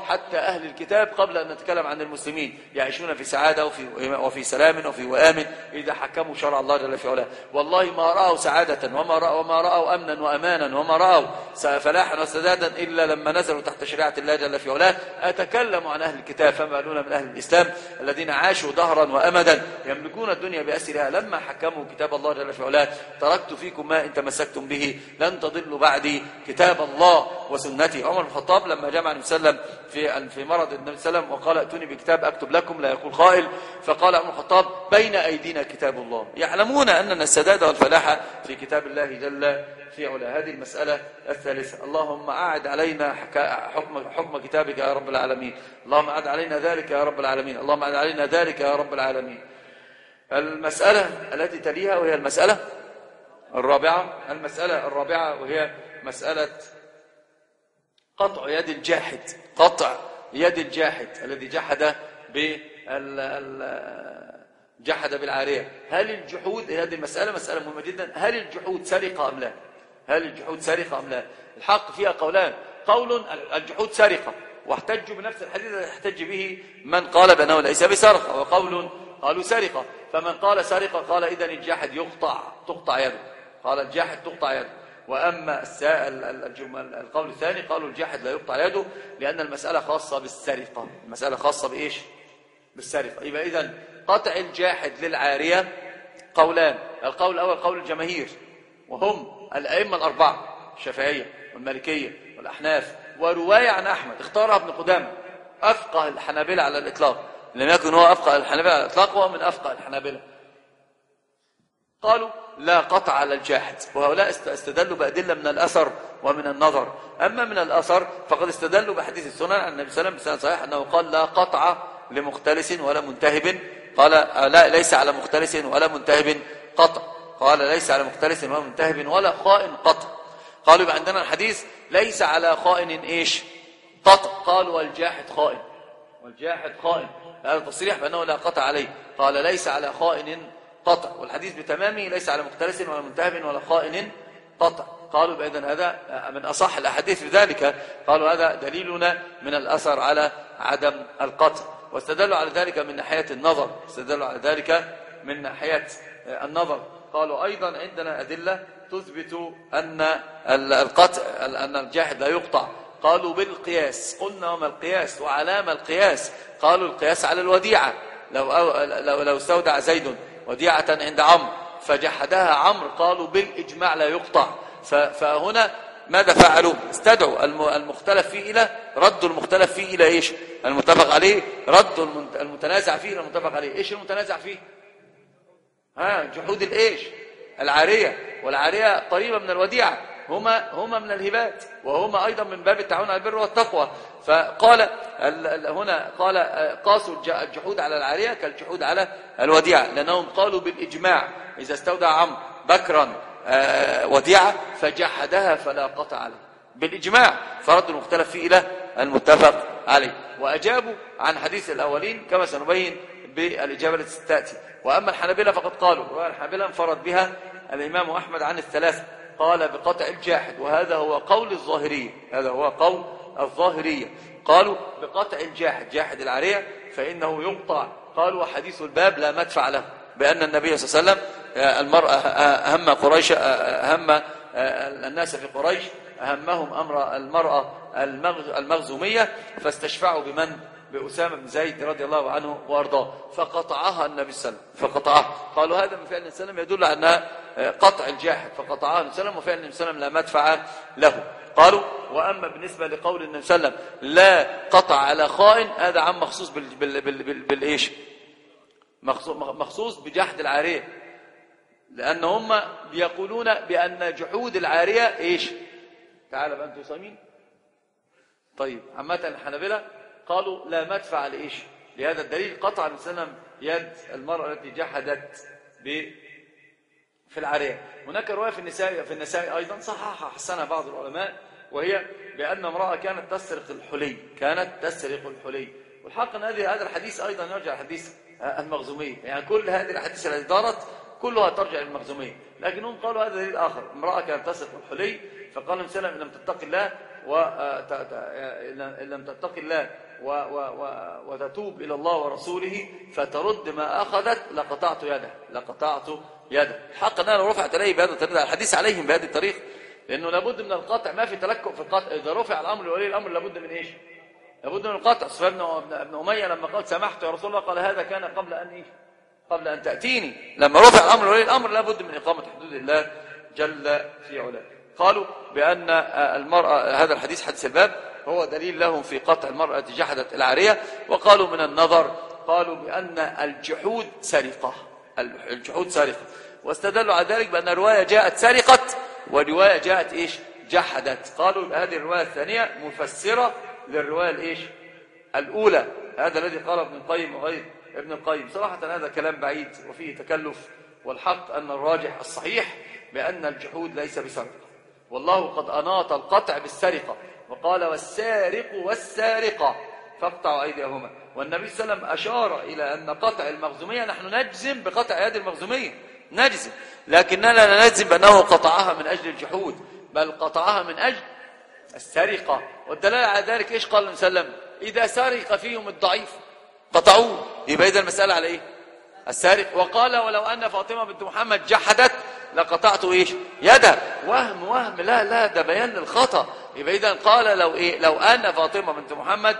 حتى أهل الكتاب قبل أن نتكلم عن المسلمين يعيشون في سعادة وفي, وفي سلام وفي وآمن إذا حكموا شرع الله جل في علاه. والله ما رأوا سعادة وما رأوا, وما رأوا أمنا وأمانا وما رأوا فلاحا وسدادا إلا لما نزلوا تحت شريعة الله جل في علاه. أتكلم عن أهل الكتاب فما بالون من أهل الإسلام الذين عاشوا دهرا وأمدا يملكون الدنيا بأسرها لما حكموا كتاب الله جل في علاه. تركت فيكم ما إن تمسكتم به لن تضلوا بعدي كتاب الله وسنتي. عمر بن الخطاب لما جمع النبي صلى الله عليه وسلم في في مرض النبي صلى الله عليه وسلم وقال ائتوني بكتاب أكتب لكم لا يقول قائل، فقال عمر بن الخطاب بين أيدينا كتاب الله. يعلمون أننا السداد والفلاح في كتاب الله جل في علا. هذه المسألة الثالثة. اللهم أعد علينا حكم, حكم كتابك يا رب العالمين. اللهم أعد علينا ذلك يا رب العالمين. اللهم أعد علينا ذلك يا رب العالمين. المسألة التي تليها وهي المسألة الرابعة. المسألة الرابعة وهي مسألة قطع يد الجاحد. قطع يد الجاحد الذي جحد بال جحد بالعارية. هل الجحود، هذه المسألة مسألة مهمة جدا، هل الجحود سرقة أم لا؟ هل الجحود سرقة أم لا؟ الحق فيها قولان. قول الجحود سرقة واحتجوا بنفس الحديث الذي احتج به من قال بأنه ليس بسرقة، وقول قالوا سرقة. فمن قال سرقة قال إذن الجاحد يقطع تقطع يده، قال الجاحد تقطع يده. وأما القول الثاني قالوا الجاحد لا يقطع يده لأن المسألة خاصة بالسرقة. المسألة خاصة بإيش؟ بالسرقة. يبقى إذن قطع الجاحد للعارية قولان. القول الأول قول الجماهير وهم الأئمة الأربعة الشافعية والمالكية والأحناف ورواية عن أحمد اختارها ابن قدامة أفقه الحنابلة على الإطلاق. لم يكن هو أفقه الحنابلة على الإطلاق، وهو من أفقه الحنابلة. قالوا لا قطع على الجاحد، وهؤلاء استدلوا بأدلة من الأثر ومن النظر. أما من الأثر فقد استدلوا بحديث السنن عن النبي صلى الله عليه وسلم بسند صحيح أنه قال لا قطع لمختلس ولا منتهب. قال لا ليس على مختلس ولا منتهب قطع. قال ليس على مختلس ولا منتهب ولا خائن قطع. قالوا يبقى عندنا الحديث ليس على خائن ايش؟ قطع. قالوا والجاحد خائن، والجاحد خائن. هذا تصريح بأنه لا قطع عليه. قال ليس على خائن قطع، والحديث بتمامه ليس على مختلس ولا منتهب ولا خائن قطع. قالوا بإذن هذا من أصح الأحاديث بذلك. قالوا هذا دليلنا من الأثر على عدم القطع. واستدلوا على ذلك من ناحية النظر، استدلوا على ذلك من ناحية النظر. قالوا أيضا عندنا أدلة تثبت أن القطع أن الجاحد لا يقطع. قالوا بالقياس. قلنا وما القياس وعلامة القياس؟ قالوا القياس على الوديعة. لو لو لو استودع زيد وديعة عند عمرو فجحدها عمرو قالوا بالإجماع لا يقطع. فهنا ماذا فعلوا؟ استدعوا المختلف فيه إلى رد المختلف فيه إلى إيش؟ المتفق عليه. رد المتنازع فيه إلى المتفق عليه. إيش المتنازع فيه؟ ها جحود الإيش؟ العارية. والعارية قريبة من الوديعة، هما هما من الهبات، وهما أيضا من باب التعاون على البر والتقوى. فقال هنا قال قاسوا الجحود على العارية كالجحود على الوديعة، لأنهم قالوا بالإجماع إذا استودع عمرو بكرا وديعة فجحدها فلا قطع عليه بالإجماع، فرد المختلف فيه إلى المتفق عليه. وأجابوا عن حديث الأولين كما سنبين بالإجابة التي ستأتي. وأما الحنابلة فقد قالوا، رواية الحنابلة انفرد بها الإمام أحمد عن الثلاثة، قال بقطع الجاحد، وهذا هو قول الظاهرية. هذا هو قول الظاهرية. قالوا بقطع الجاحد جاحد العارية فإنه يقطع. قالوا وحديث الباب لا مدفع له، بأن النبي صلى الله عليه وسلم المرأة أهم قريش أهم الناس في قريش أهمهم أمر المرأة المخزومية، فاستشفعوا بمن؟ بأسامة بن زيد رضي الله عنه وأرضاه، فقطعها النبي صلى الله عليه وسلم فقطعها. قالوا هذا من فعل النبي صلى الله عليه وسلم يدل على أنها قطع الجاحد، فقطعها النبي صلى الله عليه وسلم، وفعل النبي صلى الله عليه وسلم لا مدفع له. قالوا وأما بالنسبة لقول النبي صلى الله عليه وسلم لا قطع على خائن، هذا عام مخصوص بال بال بال بال بالإيش؟ مخصوص بجحد العارية، لأن هم بيقولون بأن جحود العارية إيش؟ تعال بقى أنتوا صايمين. طيب عامة الحنابلة قالوا لا مدفع لإيش؟ لهذا الدليل قطع النبي صلى الله عليه وسلم يد المرأة التي جحدت ب في العارية. هناك رواية في النساء في النساء أيضا صححها حسنها بعض العلماء، وهي بأن امرأة كانت تسرق الحلي، كانت تسرق الحلي. والحق أن هذا الحديث أيضا يرجع الحديث المخزومية، يعني كل هذه الأحاديث التي دارت كلها ترجع للمخزومية، لكنهم قالوا هذا دليل آخر. امرأة كانت تسرق الحلي فقال النبي صلى الله عليه وسلم إن لم تتق الله وإن لم تتق الله و و و وتتوب إلى الله ورسوله فترد ما أخذت لقطعت يده لقطعت يده. الحق أنها لو رفعت إليه بهذا الطريق، الحديث عليهم بهذه الطريق، لأنه لابد من القطع، ما في تلكؤ في القطع. إذا رفع الأمر لولي الأمر لابد من إيش؟ لابد من القطع. سفيان بن أمية لما قال سمحت يا رسول الله قال هذا كان قبل أن إيه؟ قبل أن تأتيني. لما رفع الأمر لولي الأمر لابد من إقامة حدود الله جل في علاه. قالوا بأن المرأة، هذا الحديث حديث الباب هو دليل لهم في قطع المرأة جحدت العارية. وقالوا من النظر، قالوا بأن الجحود سرقة، الجحود سرقة، واستدلوا على ذلك بأن الرواية جاءت سرقت ورواية جاءت إيش؟ جحدت. قالوا هذه الرواية الثانية مفسرة للرواية الإيش؟ الأولى. هذا الذي قال ابن القيم وغير ابن القيم. صراحة هذا كلام بعيد وفيه تكلف، والحق أن الراجح الصحيح بأن الجحود ليس بسرقة، والله قد أناط القطع بالسرقة وقال والسارق والسارقة فاقطعوا أيديهما. والنبي صلى الله عليه وسلم أشار إلى أن قطع المخزومية، نحن نجزم بقطع يد المخزومية نجزم، لكننا لا نجزم بأنه قطعها من أجل الجحود، بل قطعها من أجل السرقة. والدلالة على ذلك إيش قال النبي صلى الله عليه وسلم؟ إذا سرق فيهم الضعيف قطعوه. يبقى إذا المسألة على إيه؟ السارق. وقال ولو أن فاطمة بنت محمد جحدت لقطعت إيش؟ يده. وهم وهم لا لا ده بيان للخطأ. يبقى إذا قال لو إيه؟ لو أن فاطمة بنت محمد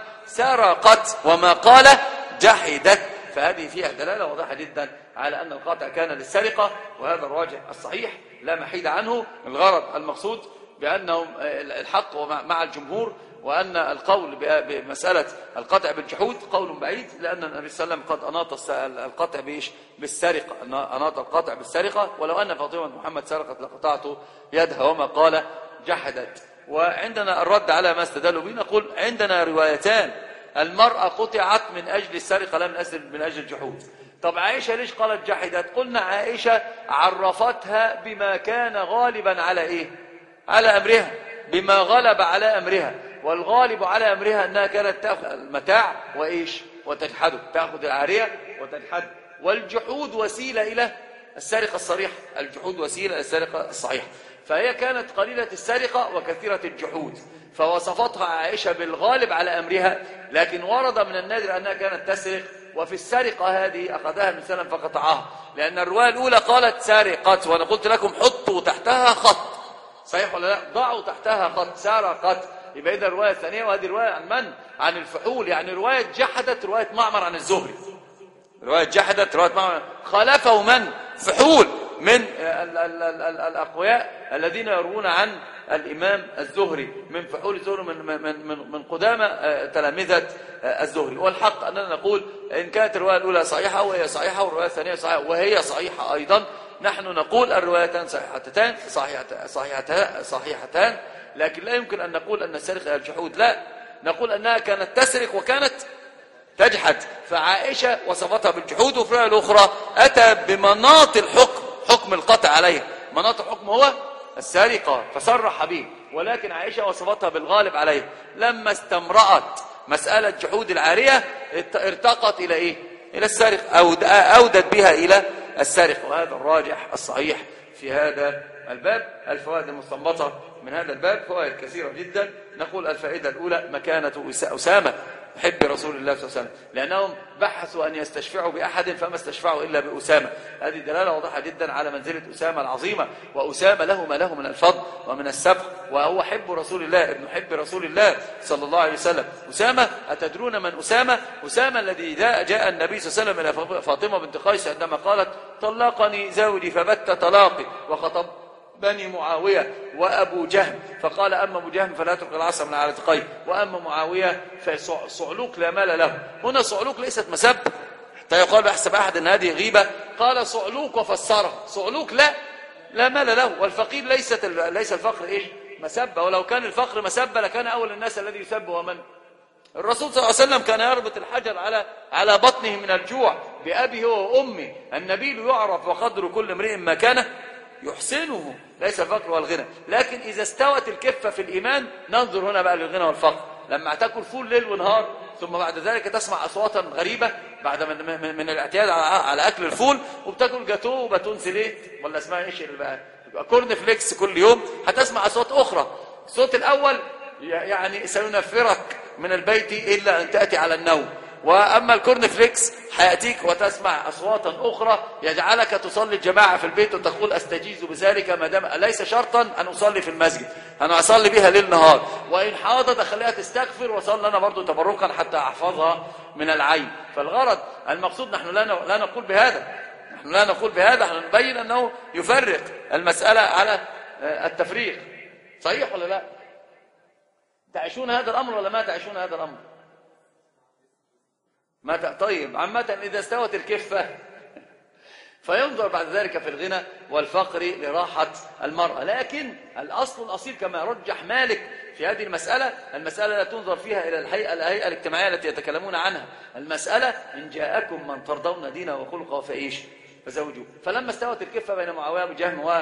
سرقت وما قال جحدت، فهذه فيها دلالة واضحة جدا على أن القطع كان للسرقة، وهذا الراجح الصحيح لا محيد عنه. الغرض المقصود بأنهم الحق مع الجمهور، وأن القول بمسألة القطع بالجحود قول بعيد، لأن النبي صلى الله عليه وسلم قد أناط القطع بإيش؟ بالسرقة، أناط القطع بالسرقة. ولو أن فاطمة محمد سرقت لقطعت يدها وما قال جحدت. وعندنا الرد على ما استدلوا به، نقول عندنا روايتان، المرأة قطعت من أجل السرقة لا من أجل من أجل الجحود. طب عائشة ليش قالت جحدت؟ قلنا عائشة عرفتها بما كان غالبا على إيه؟ على أمرها، بما غلب على أمرها، والغالب على أمرها أنها كانت تأخذ المتاع وإيش؟ وتجحده، تأخذ العارية وتجحده. والجحود وسيلة إلى السرقة الصريحة، الجحود وسيلة إلى السرقة الصحيحة. فهي كانت قليلة السرقة وكثيرة الجحود، فوصفتها عائشة بالغالب على أمرها، لكن ورد من النادر أنها كانت تسرق. وفي السرقة هذه أخذها من سلم فقطعها، لأن الرواية الأولى قالت سارقت، وأنا قلت لكم حطوا تحتها خط، صحيح ولا لا؟ ضعوا تحتها خط، سارقت. يبقى إذا الرواية الثانية، وهذه الرواية عن من؟ عن الفحول، يعني رواية جحدت رواية معمر عن الزهري، رواية جحدت رواية معمر. خالفه من؟ فحول من ال ال ال ال الأقوياء الذين يروون عن الإمام الزهري، من فحول الزهري، من من من, من قدامى تلامذة الزهري. والحق أننا نقول إن كانت الرواية الأولى صحيحة وهي صحيحة، والرواية الثانية صحيحة وهي صحيحة أيضا، نحن نقول الروايتان صحيحتان صحيحتان صحيحتان, صحيحتان لكن لا يمكن أن نقول أن السرقة الجحود، لا، نقول أنها كانت تسرق وكانت تجحد. فعائشة وصفتها بالجحود، وفي الرواية الأخرى أتى بمناط الحكم، حكم القطع عليها، مناط الحكم هو السرقة فصرح به، ولكن عائشة وصفتها بالغالب عليها. لما استمرأت مسألة جحود العارية ارتقت إلى إيه؟ إلى السرقة، أودت بها إلى السرقة. وهذا الراجح الصحيح في هذا الباب. الفوائد المستنبطة من هذا الباب فوائد كثيرة جدا. نقول الفائدة الأولى مكانة أسامة حب رسول الله صلى الله عليه وسلم، لأنهم بحثوا أن يستشفعوا بأحد فما استشفعوا إلا بأسامة. هذه دلالة واضحة جدا على منزلة أسامة العظيمة، وأسامة له ما له من الفضل ومن السبق، وهو حب رسول الله، ابن حب رسول الله صلى الله عليه وسلم. أسامة، أتدرون من أسامة؟ أسامة الذي جاء النبي صلى الله عليه وسلم إلى فاطمة بنت قيس عندما قالت طلقني زوجي فبت طلاقي، وخطب بني معاوية وأبو جهم، فقال أما أبو جهم فلا ترك العصا من على تقي، وأما معاوية فصعلوك لا مال له. هنا صعلوك ليست مسب حتى يقال بحسب أحد أن هذه غيبة، قال صعلوك وفسره، صعلوك لا لا مال له. والفقير ليست ليس الفقر إيش؟ مسبة، ولو كان الفقر مسبة لكان أول الناس الذي يسب هو من؟ الرسول صلى الله عليه وسلم كان يربط الحجر على على بطنه من الجوع بأبيه وأمه. النبيل يعرف وقدر كل امرئ ما كان يحسنه، ليس الفقر والغنى. لكن إذا استوت الكفة في الإيمان ننظر هنا بقى للغنى والفقر. لما تأكل فول ليل ونهار ثم بعد ذلك تسمع أصواتا غريبة بعد من, من, من الاعتياد على أكل الفول، وبتاكل جاتو وباتون سليت ولا اسمها إيش اللي بقى كورن فليكس كل يوم، هتسمع أصوات أخرى. الصوت الأول يعني سينفرك من البيت إلا أن تأتي على النوم. وأما الكورن فليكس هيأتيك وتسمع أصواتا أخرى يجعلك تصلي الجماعة في البيت وتقول أستجيز بذلك، ما دام ليس شرطا أن أصلي في المسجد، أنا أصلي بها ليل نهار، وإن حاضت أخليها تستغفر وصلي أنا برضو تبركا حتى أحفظها من العين. فالغرض المقصود نحن لا نقول بهذا، نحن لا نقول بهذا، نحن نبين أنه يفرق المسألة على التفريق. صحيح ولا لا؟ تعيشون هذا الأمر ولا ما تعيشون هذا الأمر؟ ما ت... طيب عامة إذا استوت الكفة فينظر بعد ذلك في الغنى والفقر لراحة المرأة. لكن الأصل الأصيل كما رجح مالك في هذه المسألة، المسألة لا تنظر فيها إلى الهيئة, الهيئة الاجتماعية التي يتكلمون عنها، المسألة إن جاءكم من ترضون دينه وخلقه فإيش فزوجوه. فلما استوت الكفة بين معاوية وجهم و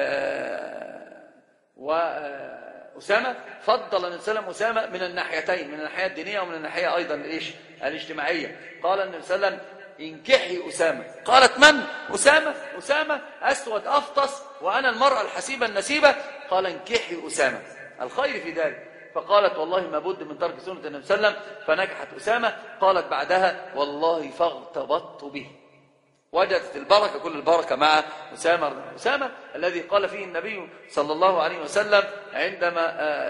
و أسامة، فضل النبي صلى الله عليه وسلم أسامة من الناحيتين، من الناحية الدينية ومن الناحية أيضا الإيش الاجتماعية. قال النبي صلى الله عليه وسلم انكحي أسامة. قالت من؟ أسامة؟ أسامة أسود أفطس وأنا المرأة الحسيبة النسيبة. قال انكحي أسامة، الخير في ذلك. فقالت والله ما بد من ترك سنة النبي صلى الله عليه وسلم، فنكحت أسامة. قالت بعدها والله فاغتبطت به. وجدت البركة، كل البركة مع أسامة. أسامة الذي قال فيه النبي صلى الله عليه وسلم عندما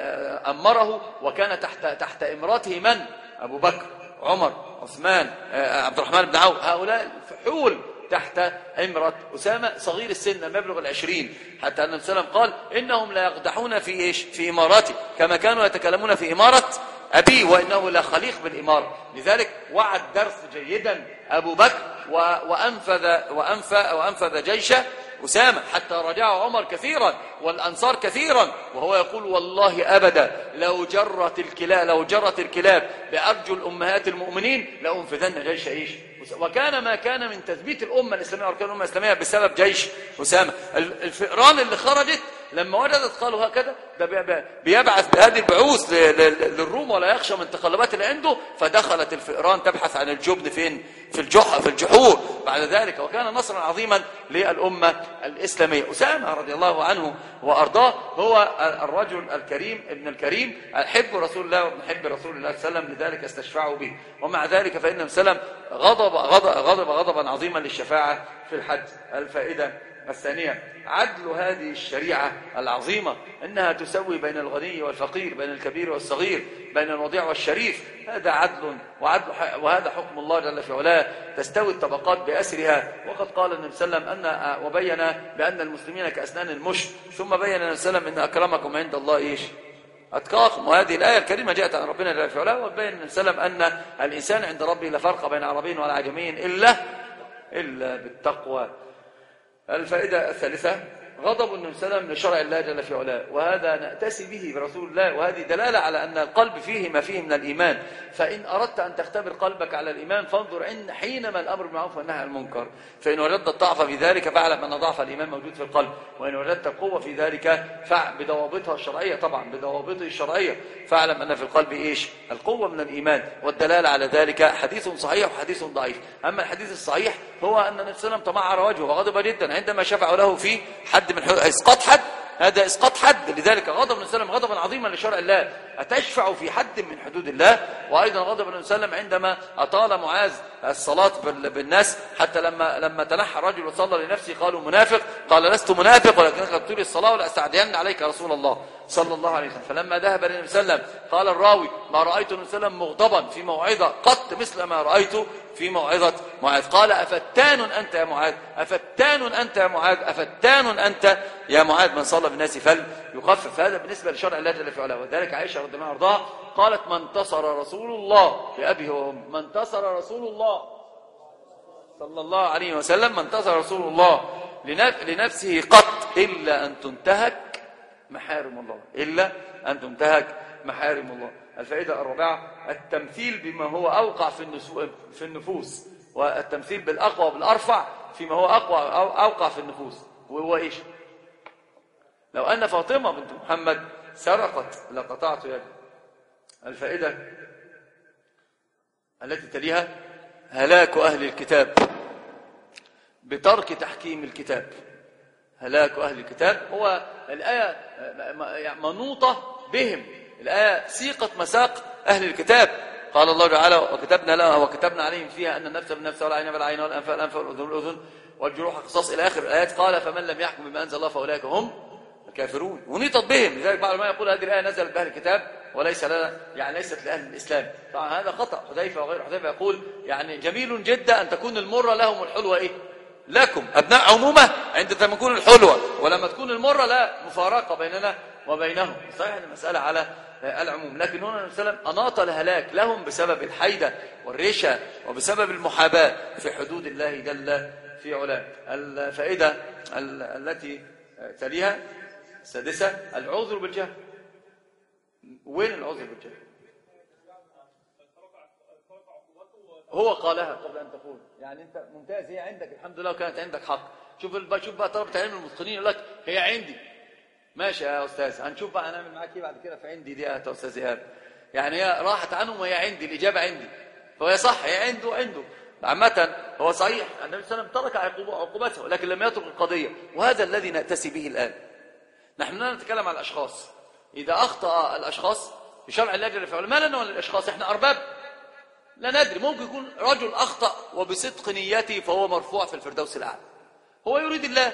أمره وكان تحت تحت إمراته من؟ أبو بكر، عمر، عثمان، عبد الرحمن بن عوف، هؤلاء الفحول تحت إمرة أسامة صغير السن لم يبلغ العشرين، حتى أن النبي صلى الله عليه وسلم قال إنهم لا يقدحون في إيش؟ في إمارته كما كانوا يتكلمون في إمارة أبي، وإنه لا خليق بالإمارة. لذلك وعد درس جيدا أبو بكر وأنفذ, وأنفذ, وأنفذ جيش أسامة، حتى رجع عمر كثيرا والأنصار كثيرا وهو يقول والله أبدا لو جرت الكلاب لو جرت الكلاب بأرجل أمهات المؤمنين لأنفذن جيش إيش. وكان ما كان من تثبيت الأمة الإسلامية وأركان الأمة الإسلامية بسبب جيش أسامة. الفئران اللي خرجت لما وجدت قالوا هكذا ده بيبعث بهذه البعوث للروم ولا يخشى من تقلبات اللي عنده، فدخلت الفئران تبحث عن الجبن فين؟ في الجحا في الجحور بعد ذلك. وكان نصرا عظيما للأمة الإسلامية. أسامة رضي الله عنه وأرضاه هو الرجل الكريم ابن الكريم، حب رسول الله ومحب رسول الله صلى الله عليه وسلم، لذلك استشفعوا به. ومع ذلك فإن النبي صلى الله عليه وسلم غضب, غضب, غضب غضبا عظيما للشفاعة في الحج. الفائدة الثانية عدل هذه الشريعة العظيمة، أنها تسوي بين الغني والفقير، بين الكبير والصغير، بين الوضيع والشريف. هذا عدل وعدل وهذا حكم الله جل في علاه، تستوي الطبقات بأسرها. وقد قال النبي صلى الله عليه وسلم أن وبين بأن المسلمين كأسنان المشط، ثم بين النبي صلى الله عليه وسلم أن أكرمكم عند الله إيش؟ أتقاكم. وهذه الآية الكريمة جاءت عن ربنا جل في علاه، وبين النبي صلى الله عليه وسلم أن الإنسان عند ربه لا فرق بين عربي ولا عجمي إلا إلا بالتقوى. الفائدة الثالثة غضب النبي صلى الله عليه وسلم لشرع الله جل في علاه، وهذا نأتسي به برسول الله، وهذه دلالة على أن القلب فيه ما فيه من الإيمان. فإن أردت أن تختبر قلبك على الإيمان فانظر إن حينما الأمر بالمعروف والنهي عن المنكر، فإن وجدت الضعف في ذلك فاعلم أن ضعف الإيمان موجود في القلب، وإن وجدت القوة في ذلك بدوابطها الشرعية، طبعا بدوابطه الشرعية، فاعلم أن في القلب إيش؟ القوة من الإيمان. والدلالة على ذلك حديث صحيح وحديث ضعيف. أما الحديث الصحيح هو أن النبي صلى الله عليه وسلم تمعر وجهه وغضب جدا عندما شفعوا له في حد من اسقاط حد، هذا اسقاط حد. لذلك غضب النبي صلى الله عليه وسلم غضبا عظيما لشرع الله، أتشفع في حد من حدود الله. وأيضا غضب النبي صلى الله عليه وسلم عندما أطال معاذ الصلاة بالناس، حتى لما لما تنحى الرجل وصلى لنفسه قالوا منافق، قال لست منافق ولكنك تطيل الصلاة ولأستعدين عليك رسول الله صلى الله عليه وسلم. فلما ذهب للنبي صلى الله عليه وسلم قال الراوي ما رأيت النبي صلى الله عليه وسلم مغضبا في موعظة قط مثل ما رأيته في موعظة معاذ. قال أفتان أنت يا معاذ، أفتان أنت يا معاذ، أفتان أنت يا معاذ، من صلى بالناس فليخفف. هذا بالنسبة لشرع الله جل في علاه. وذلك عائشة رضي الله عنها قالت ما انتصر رسول الله بأبيه وأمه، ما انتصر رسول الله صلى الله عليه وسلم، ما انتصر رسول الله لنفسه قط إلا أن تنتهك محارم الله، إلا أن تنتهك محارم الله. الفائدة الرابعة التمثيل بما هو أوقع في النفوس، والتمثيل بالأقوى بالأرفع فيما هو أقوى أو أوقع في النفوس. وهو إيش؟ لو أن فاطمة بنت محمد سرقت لقطعت يده. الفائدة التي تليها هلاك أهل الكتاب بترك تحكيم الكتاب. هلاك أهل الكتاب هو الآية منوطة بهم، الآية سيقت مساق أهل الكتاب. قال الله تعالى وكتبنا له وكتبنا عليهم فيها أن النفس بالنفس والعين بالعين والأنف بالأنف والأذن بالأذن والجروح قصاص إلى آخر الآيات. قال فمن لم يحكم بما أنزل الله فأولئك هم الكافرون ونيطت بهم. لذلك بعض ما يقول هذه الآية نزلت بأهل الكتاب وليس لنا، يعني ليست لأهل الإسلام. طبعا هذا خطأ. حذيفة وغير حذيفة يقول يعني جميل جدا أن تكون المرة لهم والحلوة إيه لكم. أبناء عمومة عند تكون الحلوة، ولما تكون المرة لا مفارقة بيننا وبينهم. صحيح المسألة على العموم، لكن هنا النبي صلى الله عليه وسلم أناط الهلاك لهم بسبب الحيدة والرشا وبسبب المحاباة في حدود الله جل في علاه. الفائدة التي تليها السادسة العذر بالجهل. وين العذر بالجهل؟ هو قالها قبل أن تقول، يعني أنت ممتاز، هي عندك الحمد لله وكانت عندك حق. شوف شوف بقى طلبة العلم المتقنين يقول لك هي عندي. ماشي يا أستاذ، هنشوف بقى هنعمل معاك ايه بعد كده في عندي دي يا أستاذ إيهاب. يعني هي راحت عنهم وهي عندي، الإجابة عندي، فهي صح، هي عنده عنده. عامة هو صحيح النبي صلى الله عليه وسلم ترك عقوبته لكن لم يترك القضية، وهذا الذي نأتسي به الآن. نحن لا نتكلم عن الأشخاص. إذا أخطأ الأشخاص في شرع الله جل في علاه ما لنا ولا الأشخاص، إحنا أرباب لا ندري. ممكن يكون رجل أخطأ وبصدق نيته فهو مرفوع في الفردوس الأعلى، هو يريد الله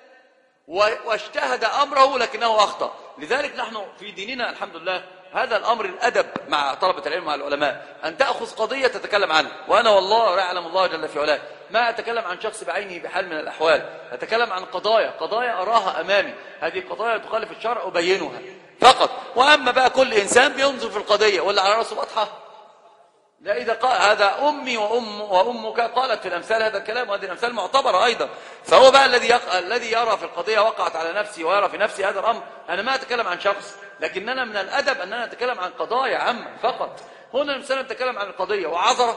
واجتهد أمره لكنه أخطأ. لذلك نحن في ديننا الحمد لله هذا الأمر الأدب مع طلبة العلم مع العلماء، أن تأخذ قضية تتكلم عنها. وأنا والله يعلم الله جل في علاه ما أتكلم عن شخص بعينه بحال من الأحوال، أتكلم عن قضايا قضايا أراها أمامي، هذه قضايا تخالف الشرع أبينها فقط. وأما بقى كل إنسان بينظر في القضية ولا على رأسه بطحة. لا، إذا قال هذا أمي وأم وأمك قالت في الأمثال هذا الكلام، وهذه الأمثال معتبرة أيضا، فهو بقى الذي يق... الذي يرى في القضية وقعت على نفسي ويرى في نفسي هذا الأمر. أنا ما أتكلم عن شخص، لكننا من الأدب أننا نتكلم عن قضايا عامة فقط. هنا الإنسان نتكلم عن القضية وعذر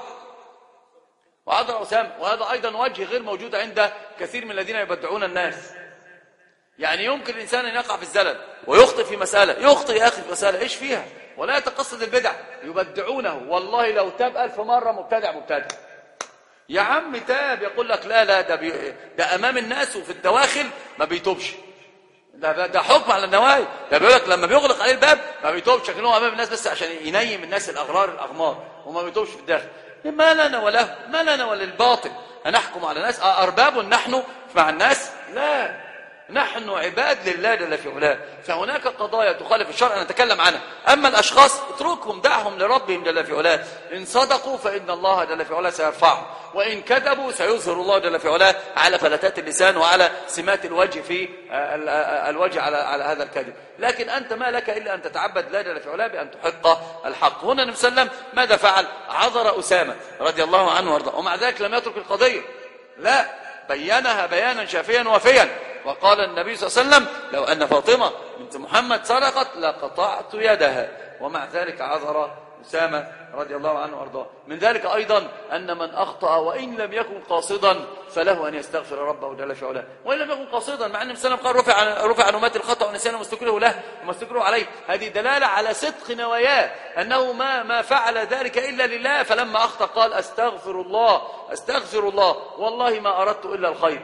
وعذر أسامة، وهذا أيضا وجه غير موجود عند كثير من الذين يبدعون الناس. يعني يمكن الإنسان أن يقع في الزلل ويخطئ في مسألة، يخطئ يا أخي في مسألة إيش فيها، ولا يتقصد البدع، يبدعونه. والله لو تاب ألف مرة مبتدع مبتدع. يا عم تاب، يقول لك لا لا ده, بي... ده أمام الناس وفي الدواخل ما بيتوبش. ده, ده حكم على النوايا. ده بيقول لك لما بيغلق عليه الباب ما بيتوبش، لكن هو أمام الناس بس عشان ينيم الناس الأغرار الأغمار، وما بيتوبش في الداخل. ما لنا وله، ما لنا وللباطل أنحكم على الناس أرباب نحن مع الناس؟ لا، نحن عباد لله جل في علاه. فهناك قضايا تخالف الشرع نتكلم عنها. أما الأشخاص اتركهم، دعهم لربهم جل في علاه. إن صدقوا فإن الله جل في علاه سيرفعهم، وإن كذبوا سيظهر الله جل في علاه على فلتات اللسان وعلى سمات الوجه في الوجه على على هذا الكذب. لكن أنت ما لك إلا أن تتعبد الله جل في علاه بأن تحق الحق. هنا النبي صلى الله عليه وسلم ماذا فعل؟ عذر أسامة رضي الله عنه وارضاه، ومع ذلك لم يترك القضية، لا، بينها بيانا شافيا وافيا. وقال النبي صلى الله عليه وسلم لو أن فاطمة بنت محمد سرقت لقطعت يدها، ومع ذلك عذر أسامة رضي الله عنه وارضاه. من ذلك أيضا أن من أخطأ وإن لم يكن قاصدا فله أن يستغفر ربه جل في علاه، وإن لم يكن قاصدا، مع أن النبي صلى الله عليه وسلم قال رفع رفع عن أمتي الخطأ والنسيان وما استكره له وما استكره عليه. هذه دلالة على صدق نواياه، أنه ما ما فعل ذلك إلا لله، فلما أخطأ قال أستغفر الله أستغفر الله والله ما أردت إلا الخير.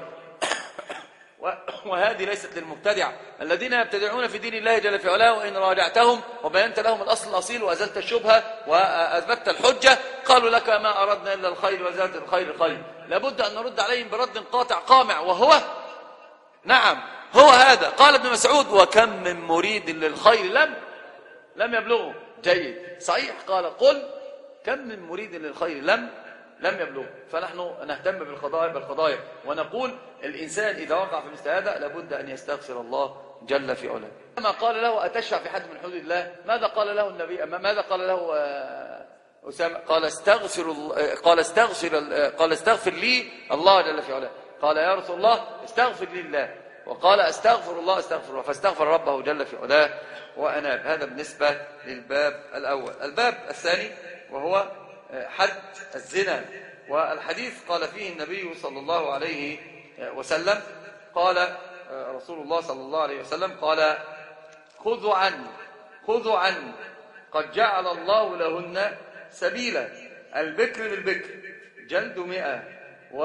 وهذه ليست للمبتدع الذين يبتدعون في دين الله جل في علاه، وإن راجعتهم وبينت لهم الأصل الأصيل وأزلت الشبهة وأثبتت الحجة قالوا لك ما أردنا إلا الخير وزادت الخير خير. لابد أن نرد عليهم برد قاطع قامع، وهو نعم هو هذا. قال ابن مسعود وكم من مريد للخير لم لم يبلغه. جيد، صحيح. قال قل كم من مريد للخير لم لم يبلغ. فنحن نهتم بالقضايا بالقضايا ونقول الإنسان إذا وقع في مثل هذا لابد أن يستغفر الله جل في علاه. كما قال له أتشفع في حد من حدود الله، ماذا قال له النبي؟ ماذا قال له أسامة؟ قال استغفر قال استغفر قال استغفر لي الله جل في علاه. قال يا رسول الله استغفر لي الله، وقال استغفر الله استغفر الله، فاستغفر ربه جل في علاه وأناب. هذا بالنسبة للباب الأول. الباب الثاني وهو حد الزنا، والحديث قال فيه النبي صلى الله عليه وسلم قال رسول الله صلى الله عليه وسلم قال خذوا عني خذوا عني قد جعل الله لهن سبيلا، البكر بالبكر جلد مئة. و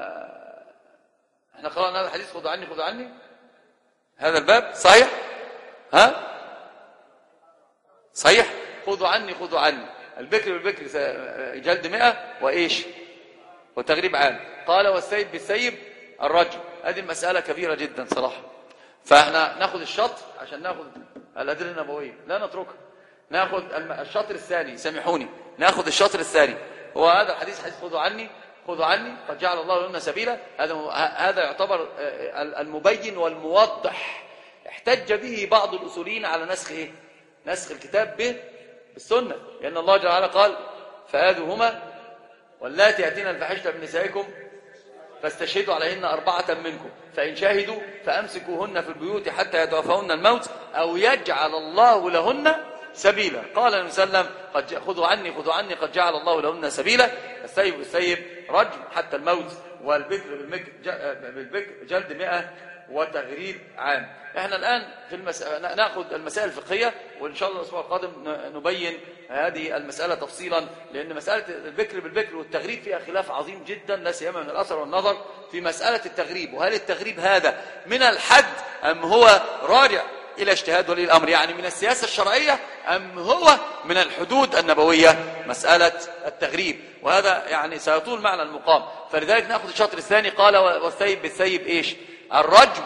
احنا قرأنا هذا الحديث خذوا عني خذوا عني هذا الباب صحيح؟ ها صحيح؟ خذوا عني خذوا عني. البكر بالبكر جلد مئة وإيش وتغريب عام. قال والسيب بالسيب الرجم. هذه المسألة كبيرة جدا صراحة، فاحنا ناخذ الشطر عشان ناخذ الأدلة النبوية، لا نتركها. ناخذ الشطر الثاني، سامحوني، ناخذ الشطر الثاني. هو هذا الحديث حديث خذوا عني خذوا عني قد جعل الله لنا سبيلا. هذا هذا يعتبر المبين والموضح. احتج به بعض الأصوليين على نسخ ايه؟ نسخ الكتاب به بالسنة، لأن الله جل وعلا قال فآذوهما واللاتي يأتين الفاحشة من نسائكم فاستشهدوا عليهن أربعة منكم فإن شاهدوا فأمسكوهن في البيوت حتى يتوفاهن الموت أو يجعل الله لهن سبيلا. قال النبي صلى الله عليه وسلم قد خذوا عني خذوا عني قد جعل الله لهن سبيلا. السيب بالسيب رجم حتى الموت، والبكر بالبكر جلد مئة وتغريب عام. احنا الآن في المسألة نأخذ المسائل الفقهية، وإن شاء الله الأسبوع القادم نبين هذه المسألة تفصيلا، لأن مسألة البكر بالبكر والتغريب فيها خلاف عظيم جدا، لا سيما من الأثر والنظر في مسألة التغريب. وهل التغريب هذا من الحد أم هو راجع إلى اجتهاد ولي الأمر، يعني من السياسة الشرعية، أم هو من الحدود النبوية مسألة التغريب؟ وهذا يعني سيطول معنا المقام. فلذلك نأخذ الشطر الثاني. قال والسيب بالسيب إيش؟ الرجم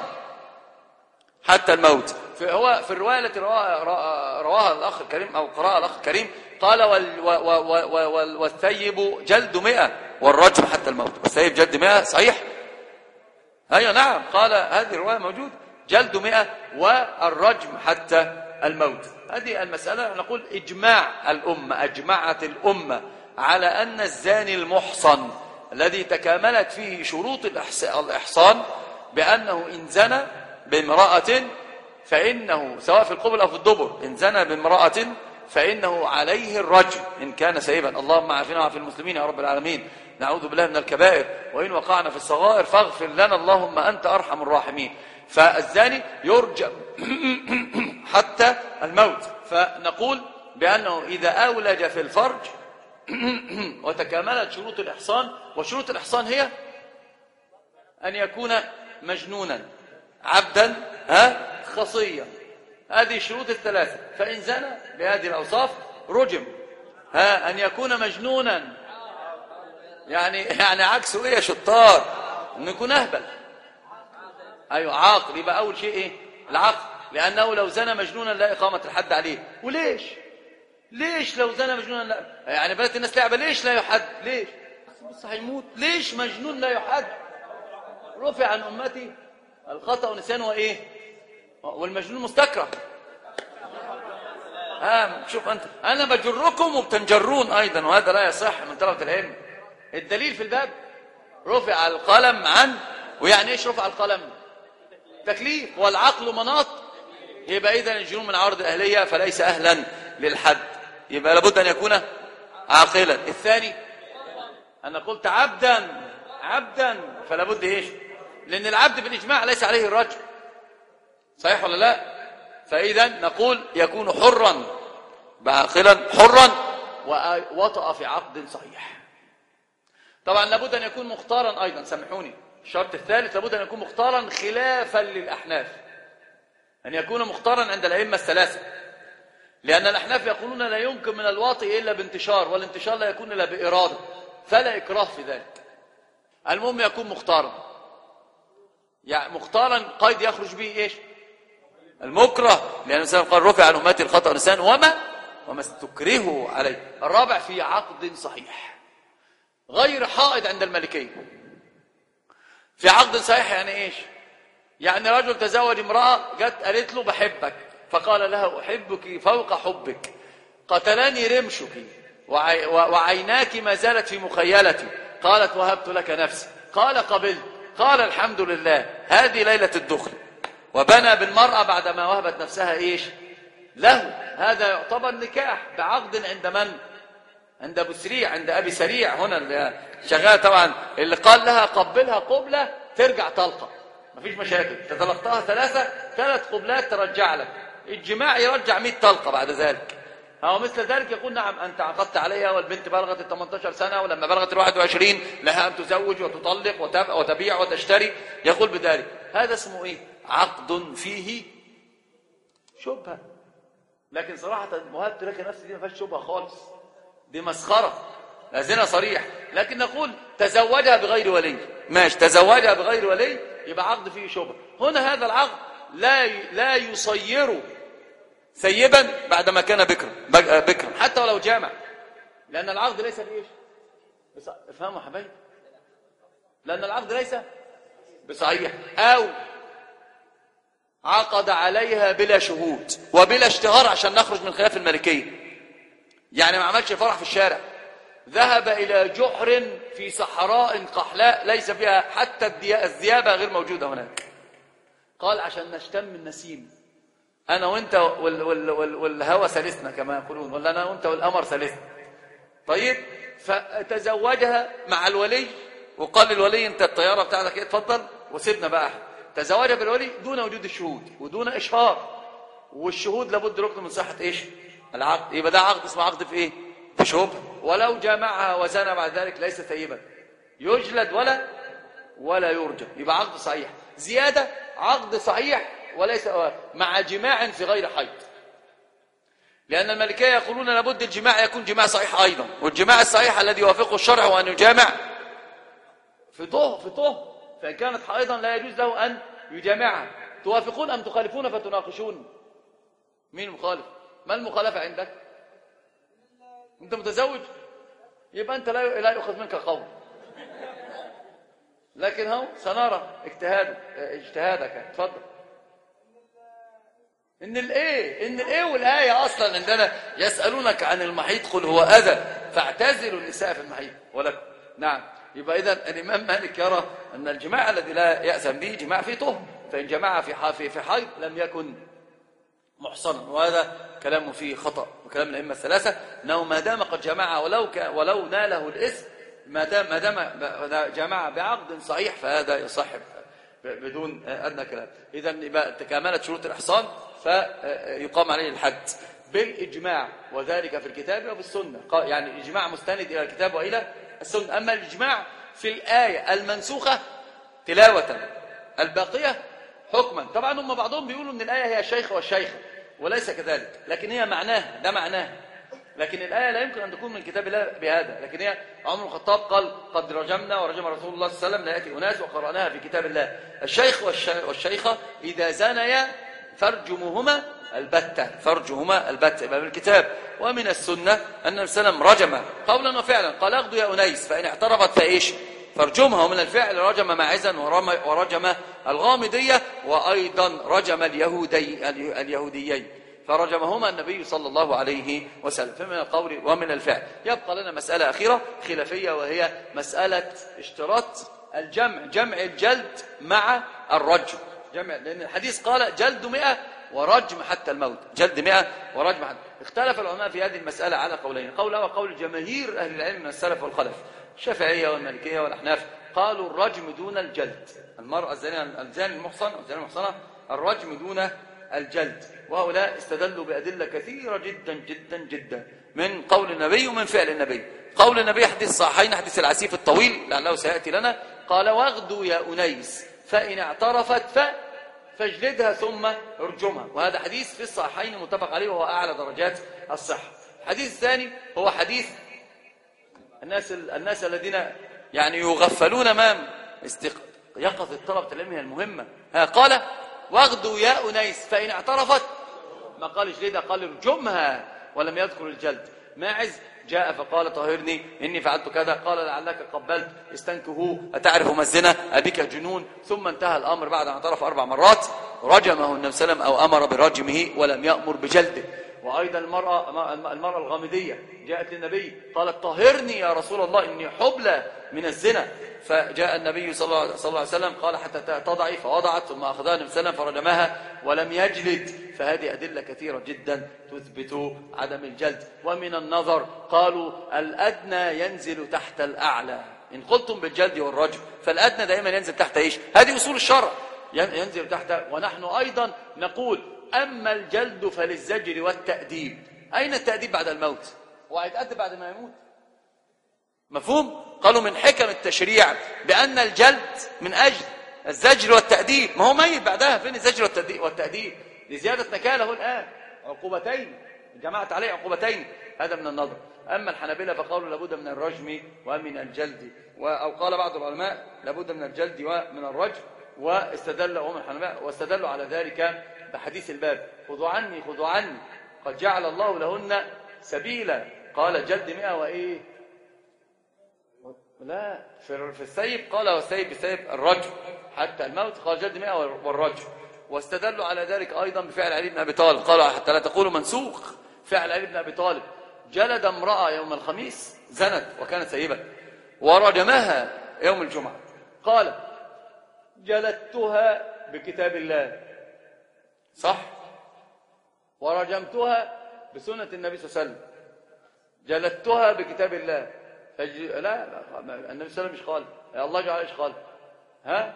حتى الموت. هو في الرواية التي رواها, رواها الأخ الكريم أو قرأها الأخ الكريم قال وال وال والثيب جلد مئة والرجم حتى الموت. والثيب جلد مئة صحيح؟ أيوة نعم، قال هذه الرواية موجود جلد مئة والرجم حتى الموت. هذه المسألة نقول إجماع الأمة، أجمعت الأمة على أن الزاني المحصن الذي تكاملت فيه شروط الإحصان بأنه إن زنى بامرأة فإنه سواء في القبل أو في الدبر، إن زنى بامرأة فإنه عليه الرجم إن كان سيبا. اللهم عافنا وعافي المسلمين يا رب العالمين، نعوذ بالله من الكبائر، وإن وقعنا في الصغائر فاغفر لنا اللهم أنت أرحم الراحمين. فالزاني يرجم حتى الموت. فنقول بأنه إذا أولج في الفرج وتكاملت شروط الإحصان، وشروط الإحصان هي أن يكون مجنونا عبدا ها خصيا، هذه الشروط الثلاثة. فإن زنى بهذه الأوصاف رجم. ها أن يكون مجنونا يعني يعني عكسه إيه يا شطار؟ أن يكون أهبل. أيوة عاقل. يبقى أول شيء إيه؟ العقل، لأنه لو زنى مجنونا لا إقامة الحد عليه. وليش؟ ليش لو زنى مجنونا لا؟ يعني بلد الناس لعبة، ليش لا يحد؟ ليش؟ بص هيموت. ليش مجنون لا يحد؟ رفع عن أمتي الخطأ والنسيان وإيه؟ والمجنون مستكره. ها شوف أنت، أنا بجركم وبتنجرون أيضا، وهذا لا يصح من طلبة العلم. الدليل في الباب رفع القلم عن، ويعني إيش رفع القلم؟ تكليف، والعقل مناط. يبقى إذن الجنون من عوارض الأهلية فليس أهلا للحد، يبقى لابد أن يكون عاقلا. الثاني أنا قلت عبدا عبدا فلابد إيش؟ لأن العبد بالإجماع ليس عليه الرجم، صحيح ولا لا؟ فإذا نقول يكون حرا بعاقلا حرا ووطأ في عقد صحيح. طبعا لابد أن يكون مختارا أيضا، سامحوني، الشرط الثالث لابد أن يكون مختارا خلافا للأحناف، أن يكون مختارا عند الأئمة الثلاثة، لأن الأحناف يقولون لا يمكن من الواطئ إلا بانتشار، والانتشار لا يكون إلا بإرادة، فلا إكراه في ذلك. المهم يكون مختارا، يعني مختارا قيد يخرج به إيش؟ المكره، لأن الإنسان قال رفع عن أمتي الخطأ والنسيان وما وما استكرهوا عليه. الرابع في عقد صحيح غير حائض عند المالكية. في عقد صحيح يعني إيش؟ يعني رجل تزوج امرأة جت قالت له بحبك، فقال لها أحبك فوق حبك، قتلني رمشك وعيناك ما زالت في مخيلتي، قالت وهبت لك نفسي، قال قبلت، قال الحمد لله، هذه ليلة الدخل، وبنى بالمرأة بعدما وهبت نفسها إيش له. هذا يعتبر نكاح بعقد عند من؟ عند أبو سريع، عند أبي سريع هنا اللي شغال طبعا، اللي قال لها قبلها قبلة ترجع طلقة، مفيش مشاكل، تطلقتها ثلاثة ثلاث قبلات ترجع لك، الجماع يرجع مئة طلقة بعد ذلك. أو مثل ذلك يقول نعم أنت عقدت عليها والبنت بلغت ال ثمانية عشر سنة، ولما بلغت ال واحد وعشرين لها أن تزوج وتطلق وتبيع وتشتري، يقول بذلك. هذا اسمه إيه؟ عقد فيه شبهة، لكن صراحة وهبت لك نفسي دي ما فيهاش شبهة خالص، دي مسخرة، لا زنا صريح. لكن نقول تزوجها بغير ولي، ماشي، تزوجها بغير ولي يبقى عقد فيه شبهة. هنا هذا العقد لا لا يصيره ثيبا بعدما كان بكرا بكرا حتى ولو جامع، لأن العقد ليس بإيش؟ افهموا يا حبايبي، لأن العقد ليس بصحيح. أو عقد عليها بلا شهود وبلا اشتهار عشان نخرج من خلاف الملكية، يعني ما عملش فرح في الشارع، ذهب إلى جحر في صحراء قحلاء ليس فيها حتى الذيابة غير موجودة هناك، قال عشان نشتم النسيم أنا وأنت وال وال وال والهوى ثالثنا كما يقولون، ولا أنا وأنت والقمر ثالثنا. طيب، فتزوجها مع الولي وقال للولي أنت الطيارة بتاعتك إيه، اتفضل وسيبنا بقى. تزوجها بالولي دون وجود الشهود ودون إشهار، والشهود لابد ركن من صحة إيش؟ العقد. يبقى ده عقد اسمه عقد في إيه؟ في شبهة. ولو جامعها وزنى بعد ذلك ليس ثيبا، يجلد ولا ولا يرجم، يبقى عقد صحيح. زيادة عقد صحيح وليس مع جماع في غير حيض، لأن المالكية يقولون لابد الجماع يكون جماع صحيح أيضا، والجماع الصحيح الذي يوافقه الشرع هو أن يجامع في طهر في طهر، فإن كانت حائضا لا يجوز له أن يجامعها. توافقون أم تخالفون فتناقشون؟ مين المخالف؟ ما المخالفة عندك؟ أنت متزوج، يبقى أنت لا لا يؤخذ منك قول، لكن هو سنرى اجتهاد اجتهادك. اتفضل. إن الإيه إن الإيه والآية أصلا عندنا يسألونك عن المحيط قل هو أذى فاعتزلوا النساء في المحيط ولكم. نعم. يبقى إذا الإمام مالك يرى أن الجماع الذي لا يأثم به جماع في طهر، فإن جماع في حافي في حيض لم يكن محصنا، وهذا كلامه فيه خطأ. وكلام الأئمة الثلاثة أنه ما دام قد جمع ولو ولو ناله الإثم، ما دام ما دام جمع بعقد صحيح فهذا يصحب بدون أدنى كلام. إذا يبقى تكاملت شروط الإحصان فيقام عليه الحد بالإجماع، وذلك في الكتاب وفي السنة، يعني الإجماع مستند إلى الكتاب وإلى السنة. أما الإجماع في الآية المنسوخة تلاوة، الباقية حكما. طبعا هم بعضهم بيقولوا ان الآية هي الشيخ والشيخة، وليس كذلك، لكن هي معناها، ده معناها، لكن الآية لا يمكن أن تكون من كتاب الله بهذا. لكن هي عمر بن الخطاب قال قد رجمنا ورجم رسول الله صلى الله عليه وسلم لا يأتي أناس وقرأناها في كتاب الله. الشيخ والشيخة إذا زانيا فارجموهما البتة، فارجموهما البتة، يبقى من الكتاب. ومن السنة أن النبي صلى الله عليه وسلم رجم قولا وفعلا، قال اغدوا يا أنيس فإن اعترفت فإيش فارجمها. ومن الفعل رجم ماعزا ورجم الغامدية، وأيضا رجم اليهودي اليهوديين فرجمهما النبي صلى الله عليه وسلم. فمن القول ومن الفعل. يبقى لنا مسألة أخيرة خلافية، وهي مسألة اشتراط الجمع، جمع الجلد مع الرجم، جمع، لأن الحديث قال جلد مئة ورجم حتى الموت، جلد مئة ورجم حتى. اختلف العلماء في هذه المسألة على قولين، قول هو قول جماهير أهل العلم من السلف والخلف، الشافعية والمالكية والأحناف، قالوا الرجم دون الجلد، المرأة الزاني المحصن أو الزانية المحصنة الرجم دون الجلد. وهؤلاء استدلوا بأدلة كثيرة جدا جدا جدا من قول النبي ومن فعل النبي. قول النبي حديث صحيحين، حديث العسيف الطويل لعله سيأتي لنا، قال واغدوا يا أنيس فإن اعترفت ف فاجلدها ثم ارجمها، وهذا حديث في الصحيحين متفق عليه وهو أعلى درجات الصحة. الحديث الثاني هو حديث الناس الناس الذين يعني يغفلون امام استق... يقظة طلبة العلم هي المهمة. ها قال واغدوا يا أنيس فإن اعترفت، ما قال اجلدها، قال ارجمها، ولم يذكر الجلد. ماعز جاء فقال طهرني إني فعلت كذا، قال لعلك قبلت استنكهوه أتعرف ما الزنا أبيك جنون، ثم انتهى الأمر بعد أن اعترف أربع مرات رجمه النبي صلى الله عليه وسلم أو أمر برجمه ولم يأمر بجلده. وأيضا المرأة المرأة الغامدية جاءت للنبي قالت طهرني يا رسول الله إني حبلى من الزنا، فجاء النبي صلى الله عليه وسلم قال حتى تضعي، فوضعت، ثم أخذها النبي صلى الله عليه وسلم فرجمها ولم يجلد. فهذه أدلة كثيرة جدا تثبت عدم الجلد. ومن النظر قالوا الأدنى ينزل تحت الأعلى، إن قلتم بالجلد والرجم فالأدنى دائما ينزل تحت إيش؟ هذه أصول الشرع، ينزل تحت. ونحن أيضا نقول أما الجلد فللزجر والتأديب. أين التأديب بعد الموت؟ وهيتأدب بعد ما يموت، مفهوم؟ قالوا من حكم التشريع بأن الجلد من أجل الزجر والتأديب، ما هو ميت بعدها، فين الزجر والتأديب؟ لزيادة نكاله الآن. عقوبتين، جمعت عليه عقوبتين، هذا من النظر. أما الحنابلة فقالوا لابد من الرجم ومن الجلد، أو قال بعض العلماء لابد من الجلد ومن الرجم، واستدلوا هم الحنابلة واستدلوا على ذلك بحديث الباب: خذوا عني خذوا عني قد جعل الله لهن سبيلا. قال جلد مئة وإيه؟ لا، في السيب قال والسيب بسيب الرجم حتى الموت، قال جلد مئة والرجم. واستدلوا على ذلك أيضا بفعل علي بن أبي طالب، قالوا حتى لا تقولوا منسوخ، فعل علي بن أبي طالب جلد امرأة يوم الخميس زنت وكانت سيبا ورجمها يوم الجمعة، قال جلدتها بكتاب الله صح، ورجمتها بسنة النبي صلى الله عليه وسلم، جلدتها بكتاب الله فج... لا, لا النبي صلى الله عليه وسلم مش قال، يا الله جعل ايش قال؟ ها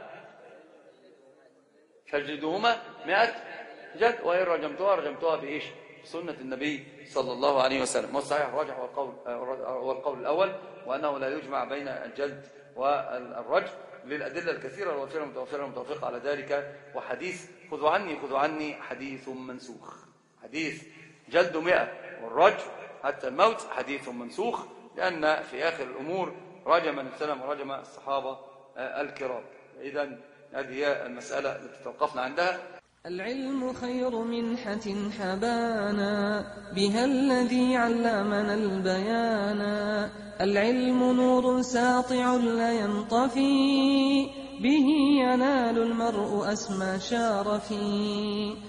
فاجلدوهما مئة جلد، وإن رجمتها رجمتها بإيش؟ سنة النبي صلى الله عليه وسلم. والصحيح الراجح هو القول هو القول الأول، وأنه لا يجمع بين الجلد والرجم للأدلة الكثيرة الوافرة المتوفرة المتوافقة على ذلك. وحديث خذوا عني خذوا عني حديث منسوخ، حديث جلد مئة والرجم حتى الموت حديث منسوخ، لأن في آخر الأمور رجم النبي صلى الله عليه وسلم ورجم الصحابة الكرام. إذن هذه هي المسألة التي توقفنا عندها. العلم خير منحة حبانا، بها الذي علمنا البيانا. العلم نور ساطع لا ينطفي، به ينال المرء أسمى شارفي.